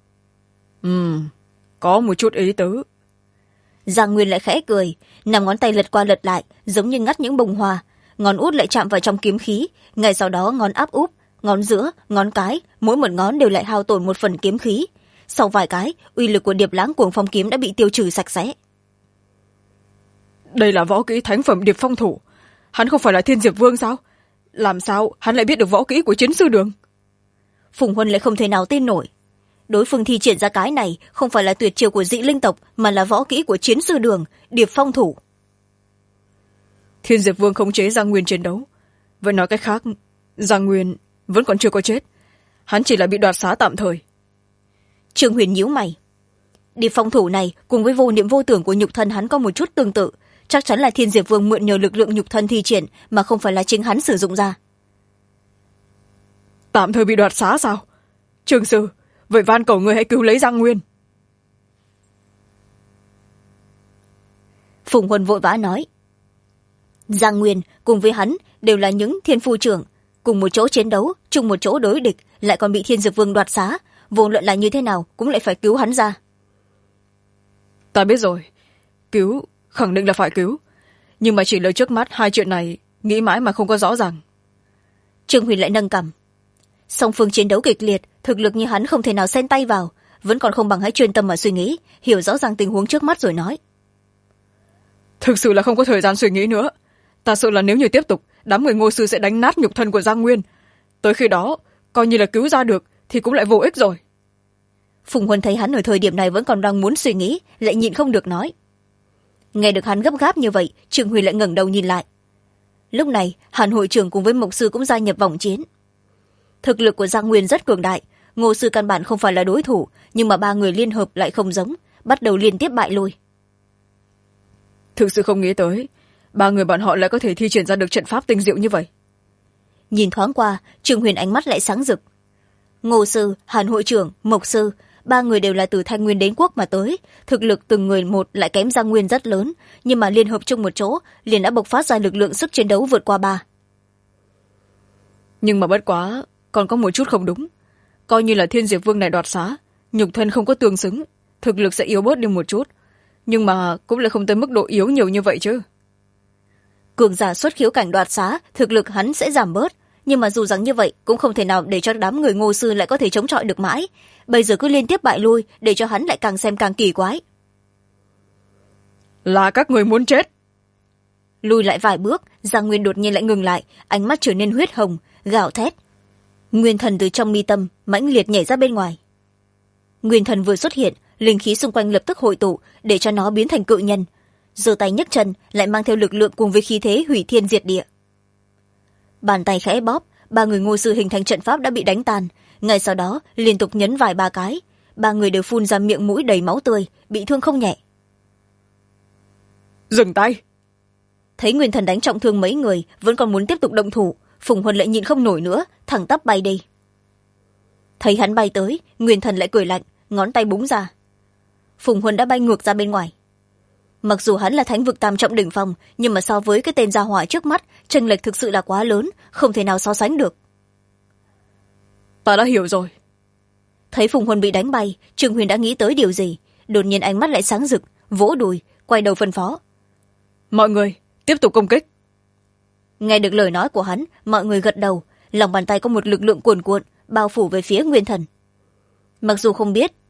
S2: Có một chút ý tứ.
S1: Giang Nguyên lại khẽ cười, 5 ngón tay lật qua lật lại, giống như ngắt những bông hoa, ngón út lại chạm vào trong kiếm khí, ngay sau đó ngón áp úp, ngón giữa, ngón cái, mỗi một ngón đều lại hao tổn một phần kiếm khí. Sau vài cái, uy lực của Điệp Lãng Cuồng Phong kiếm đã bị tiêu trừ sạch sẽ.
S2: Đây là võ kỹ thánh phẩm Điệp Phong thủ, hắn không phải là Thiên Diệp Vương sao? làm sao hắn lại biết được võ kỹ của chiến sư đường?
S1: Phùng Huân lại không thể nào tin nổi. Đối phương thi triển ra cái này không phải là tuyệt chiêu của dị linh tộc mà là võ kỹ của chiến sư đường, điệp phong thủ.
S2: Thiên Diệp Vương khống chế Giang Nguyên chiến đấu. Vậy nói cách khác, Giang Nguyên vẫn còn chưa có chết, hắn chỉ là bị đoạt xá tạm thời.
S1: Trương Huyền nhíu mày. Điệp phong thủ này cùng với vô niệm vô tưởng của nhục thân hắn có một chút tương tự, chắc chắn là Thiên Diệp Vương mượn nhờ lực lượng nhục thân thi triển mà không phải là chính hắn sử dụng ra.
S2: Tạm thời bị đoạt xá sao? Trương sư, vậy van cầu người hãy cứu lấy Giang Nguyên.
S1: Phùng Huân vội vã nói. Giang Nguyên cùng với hắn đều là những thiên phu trưởng, cùng một chỗ chiến đấu, chung một chỗ đối địch, lại còn bị Thiên Diệp Vương đoạt xá, vô luận là như thế nào cũng lại phải cứu hắn ra.
S2: Ta biết rồi, cứu khẳng định là phải cứu, nhưng mà chỉ lời trước mắt hai chuyện này nghĩ mãi mà không có rõ ràng.
S1: Trương Huyền lại nâng cằm. Song phương chiến đấu kịch liệt, thực lực như hắn không thể nào xen tay vào, vẫn còn không bằng hãy chuyên tâm mà suy nghĩ, hiểu rõ ràng tình huống trước mắt rồi nói.
S2: Thực sự là không có thời gian suy nghĩ nữa. Ta sợ là nếu như tiếp tục, đám người Ngô sư sẽ đánh nát nhục thân của Giang Nguyên. Tới khi đó, coi như là cứu ra được thì cũng lại vô ích rồi.
S1: Phùng Huân thấy hắn ở thời điểm này vẫn còn đang muốn suy nghĩ, lại nhịn không được nói. Nghe được hắn gấp gáp như vậy, Trương Huyền lại ngẩng đầu nhìn lại. Lúc này, Hàn hội trưởng cùng với Mộc sư cũng gia nhập vòng chiến. Thực lực của Giang Nguyên rất cường đại, Ngô sư căn bản không phải là đối thủ, nhưng mà ba người liên hợp lại không giống, bắt đầu liên tiếp bại lui.
S2: Thực sự không nghĩ tới, ba người bọn họ lại có thể thi triển ra được trận pháp tinh diệu như vậy.
S1: Nhìn thoáng qua, Trương Huyền ánh mắt lại sáng rực. Ngô sư, Hàn hội trưởng, Mộc sư, ba người đều là từ Thanh Nguyên Đế quốc mà tới, thực lực từng người một lại kém Giang Nguyên rất lớn, nhưng mà liên hợp chung một chỗ liền đã bộc phát ra lực lượng sức chiến đấu vượt qua ba.
S2: Nhưng mà bất quá còn có một chút không đúng, coi như là Thiên Diệp Vương này đoạt xá, nhục thân không có tương xứng, thực lực sẽ yếu bớt đi một chút, nhưng mà cũng lại không tới mức độ yếu nhiều như vậy chứ.
S1: Cường giả xuất khiếu cảnh đoạt xá, thực lực hắn sẽ giảm bớt, nhưng mà dù rằng như vậy cũng không thể nào để cho đám người Ngô sư lại có thể chống chọi được mãi, bây giờ cứ liên tiếp bại lui, để cho hắn lại càng xem càng kỳ quái.
S2: Là các người muốn chết.
S1: Lùi lại vài bước, Giang Nguyên đột nhiên lại ngừng lại, ánh mắt trở nên huyết hồng, gào thét. Nguyên thần từ trong mi tâm mãnh liệt nhảy ra bên ngoài. Nguyên thần vừa xuất hiện, linh khí xung quanh lập tức hội tụ, để cho nó biến thành cự nhân, giơ tay nhấc chân lại mang theo lực lượng cùng với khí thế hủy thiên diệt địa. Bàn tay khẽ bóp, ba người Ngô sư hình thành trận pháp đã bị đánh tan, ngay sau đó liên tục nhấn vài ba cái, ba người đều phun ra miệng mũi đầy máu tươi, bị thương không nhẹ.
S2: Dừng tay.
S1: Thấy Nguyên thần đánh trọng thương mấy người vẫn còn muốn tiếp tục động thủ, Phùng Huân lại nhịn không nổi nữa, thẳng tắp bay đi. Thấy hắn bay tới, Nguyên thần lại cười lạnh, ngón tay búng ra. Phùng Huân đã bay ngược ra bên ngoài. Mặc dù hắn là thánh vực tam trọng đỉnh phong, nhưng mà so với cái tên gia hỏa trước mắt, chênh lệch thực sự là quá lớn, không thể nào so sánh được.
S2: Ta đã hiểu rồi.
S1: Thấy Phùng Huân bị đánh bay, Trương Huyền đã nghĩ tới điều gì, đột nhiên ánh mắt lại sáng rực, vỗ đùi, quay đầu phân phó.
S2: Mọi người, tiếp tục công kích.
S1: Nghe được lời nói của hắn, mọi người gật đầu, lòng bàn tay có một lực lượng cuồn cuộn, bao phủ về phía Nguyên thần. Mặc dù không biết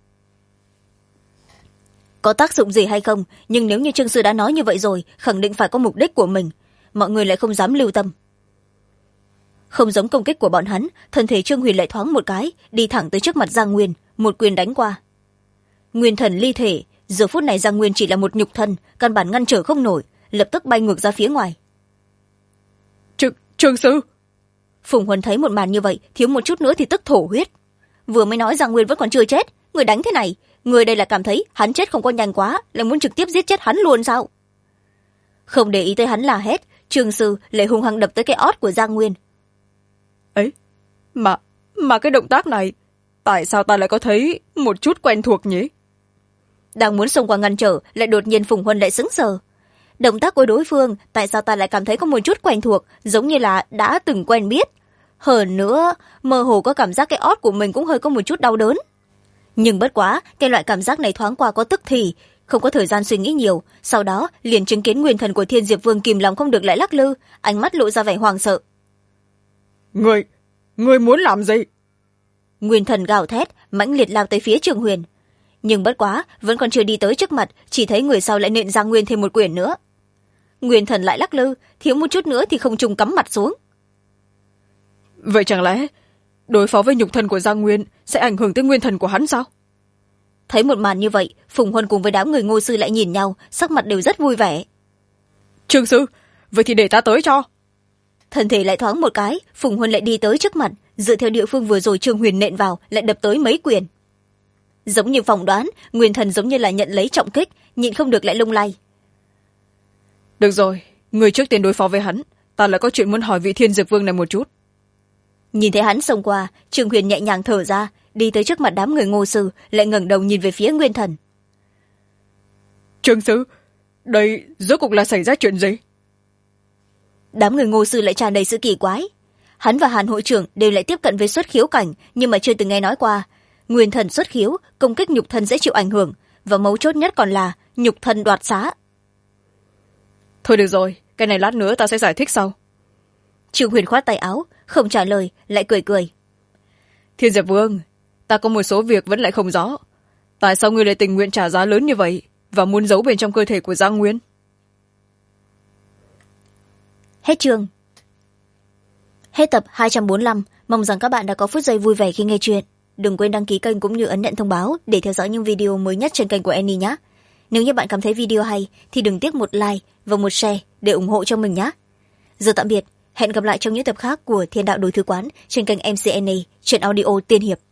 S1: có tác dụng gì hay không, nhưng nếu như Trương sư đã nói như vậy rồi, khẳng định phải có mục đích của mình, mọi người lại không dám lưu tâm. Không giống công kích của bọn hắn, thân thể Trương Huyền lại thoáng một cái, đi thẳng tới trước mặt Giang Nguyên, một quyền đánh qua. Nguyên thần ly thể, giờ phút này Giang Nguyên chỉ là một nhục thân, căn bản ngăn trở không nổi, lập tức bay ngược ra phía ngoài.
S2: Trương sư.
S1: Phùng Huân thấy một màn như vậy, thiếu một chút nữa thì tức thổ huyết. Vừa mới nói Giang Nguyên vẫn còn chưa chết, người đánh thế này, người đây là cảm thấy hắn chết không có nhanh quá, lại muốn trực tiếp giết chết hắn luôn sao? Không để ý tới hắn là hết, Trương sư lại hung hăng đập tới cái ót của Giang Nguyên.
S2: Ấy, mà cái động tác này, tại sao ta lại có thấy một chút quen thuộc nhỉ?
S1: Đang muốn xông qua ngăn trở, lại đột nhiên Phùng Huân lại sững sờ. Động tác của đối phương, tại sao ta lại cảm thấy có một chút quen thuộc, giống như là đã từng quen biết. Hơn nữa, mơ hồ có cảm giác cái ót của mình cũng hơi có một chút đau đớn. Nhưng bất quá, cái loại cảm giác này thoáng qua có tức thì, không có thời gian suy nghĩ nhiều, sau đó liền chứng kiến Nguyên thần của Thiên Diệp Vương kìm lòng không được lại lắc lư, ánh mắt lộ ra vẻ hoảng sợ.
S2: Người muốn làm gì?
S1: Nguyên thần gào thét, mãnh liệt lao tới phía Trương Huyền. Nhưng bất quá, vẫn còn chưa đi tới trước mặt, chỉ thấy người sau lại nện Giang Nguyên thêm một quyền nữa. Nguyên thần lại lắc lư, thiếu một chút nữa thì không trung cắm mặt xuống.
S2: vậy chẳng lẽ đối phó với nhục thân của Giang Nguyên sẽ ảnh hưởng tới nguyên thần của hắn sao?
S1: Thấy một màn như vậy, Phùng Huân cùng với đám người Ngô sư lại nhìn nhau, sắc mặt đều rất vui vẻ.
S2: Trương sư, vậy thì để ta tới cho.
S1: Thân thể lại thoáng một cái, Phùng Huân lại đi tới trước mặt, dựa theo địa phương vừa rồi Trương Huyền nện vào, lại đập tới mấy quyền. Giống như phỏng đoán, nguyên thần giống như là nhận lấy trọng kích, nhịn không được lại lung lay.
S2: Được rồi, người trước tiên đối phó với hắn, ta lại có chuyện muốn hỏi vị Thiên Dược Vương này một chút.
S1: Nhìn thấy hắn xông qua, Trương Huyền nhẹ nhàng thở ra, đi tới trước mặt đám người Ngô sư, lại ngẩng đầu nhìn về phía nguyên thần.
S2: Trương sư, đây rốt cuộc là xảy ra chuyện gì?
S1: Đám người Ngô sư lại tràn đầy sự kỳ quái. Hắn và Hàn hội trưởng đều lại tiếp cận với xuất khiếu cảnh, nhưng mà chưa từng nghe nói qua nguyên thần xuất khiếu, công kích nhục thân sẽ chịu ảnh hưởng, và mấu chốt nhất còn là nhục thân đoạt xá.
S2: Thôi được rồi, cái này lát nữa ta sẽ giải thích sau.
S1: Trương Huyền khoát tay áo, không trả lời, lại cười cười.
S2: Thiên Diệp Vương, ta có một số việc vẫn lại không rõ. Tại sao ngươi lại tình nguyện trả giá lớn như vậy và muốn giấu bên trong cơ thể của Giang Nguyên?
S1: Hết chương. Hết tập 245. Mong rằng các bạn đã có phút giây vui vẻ khi nghe chuyện. Đừng quên đăng ký kênh cũng như ấn nhận thông báo để theo dõi những video mới nhất trên kênh của Annie nhé. Nếu như bạn cảm thấy video hay thì đừng tiếc một like và một share để ủng hộ cho mình nhé. Giờ tạm biệt, hẹn gặp lại trong những tập khác của Thiên Đạo Đối Thư Quán trên kênh MC Annie, truyện audio tiên hiệp.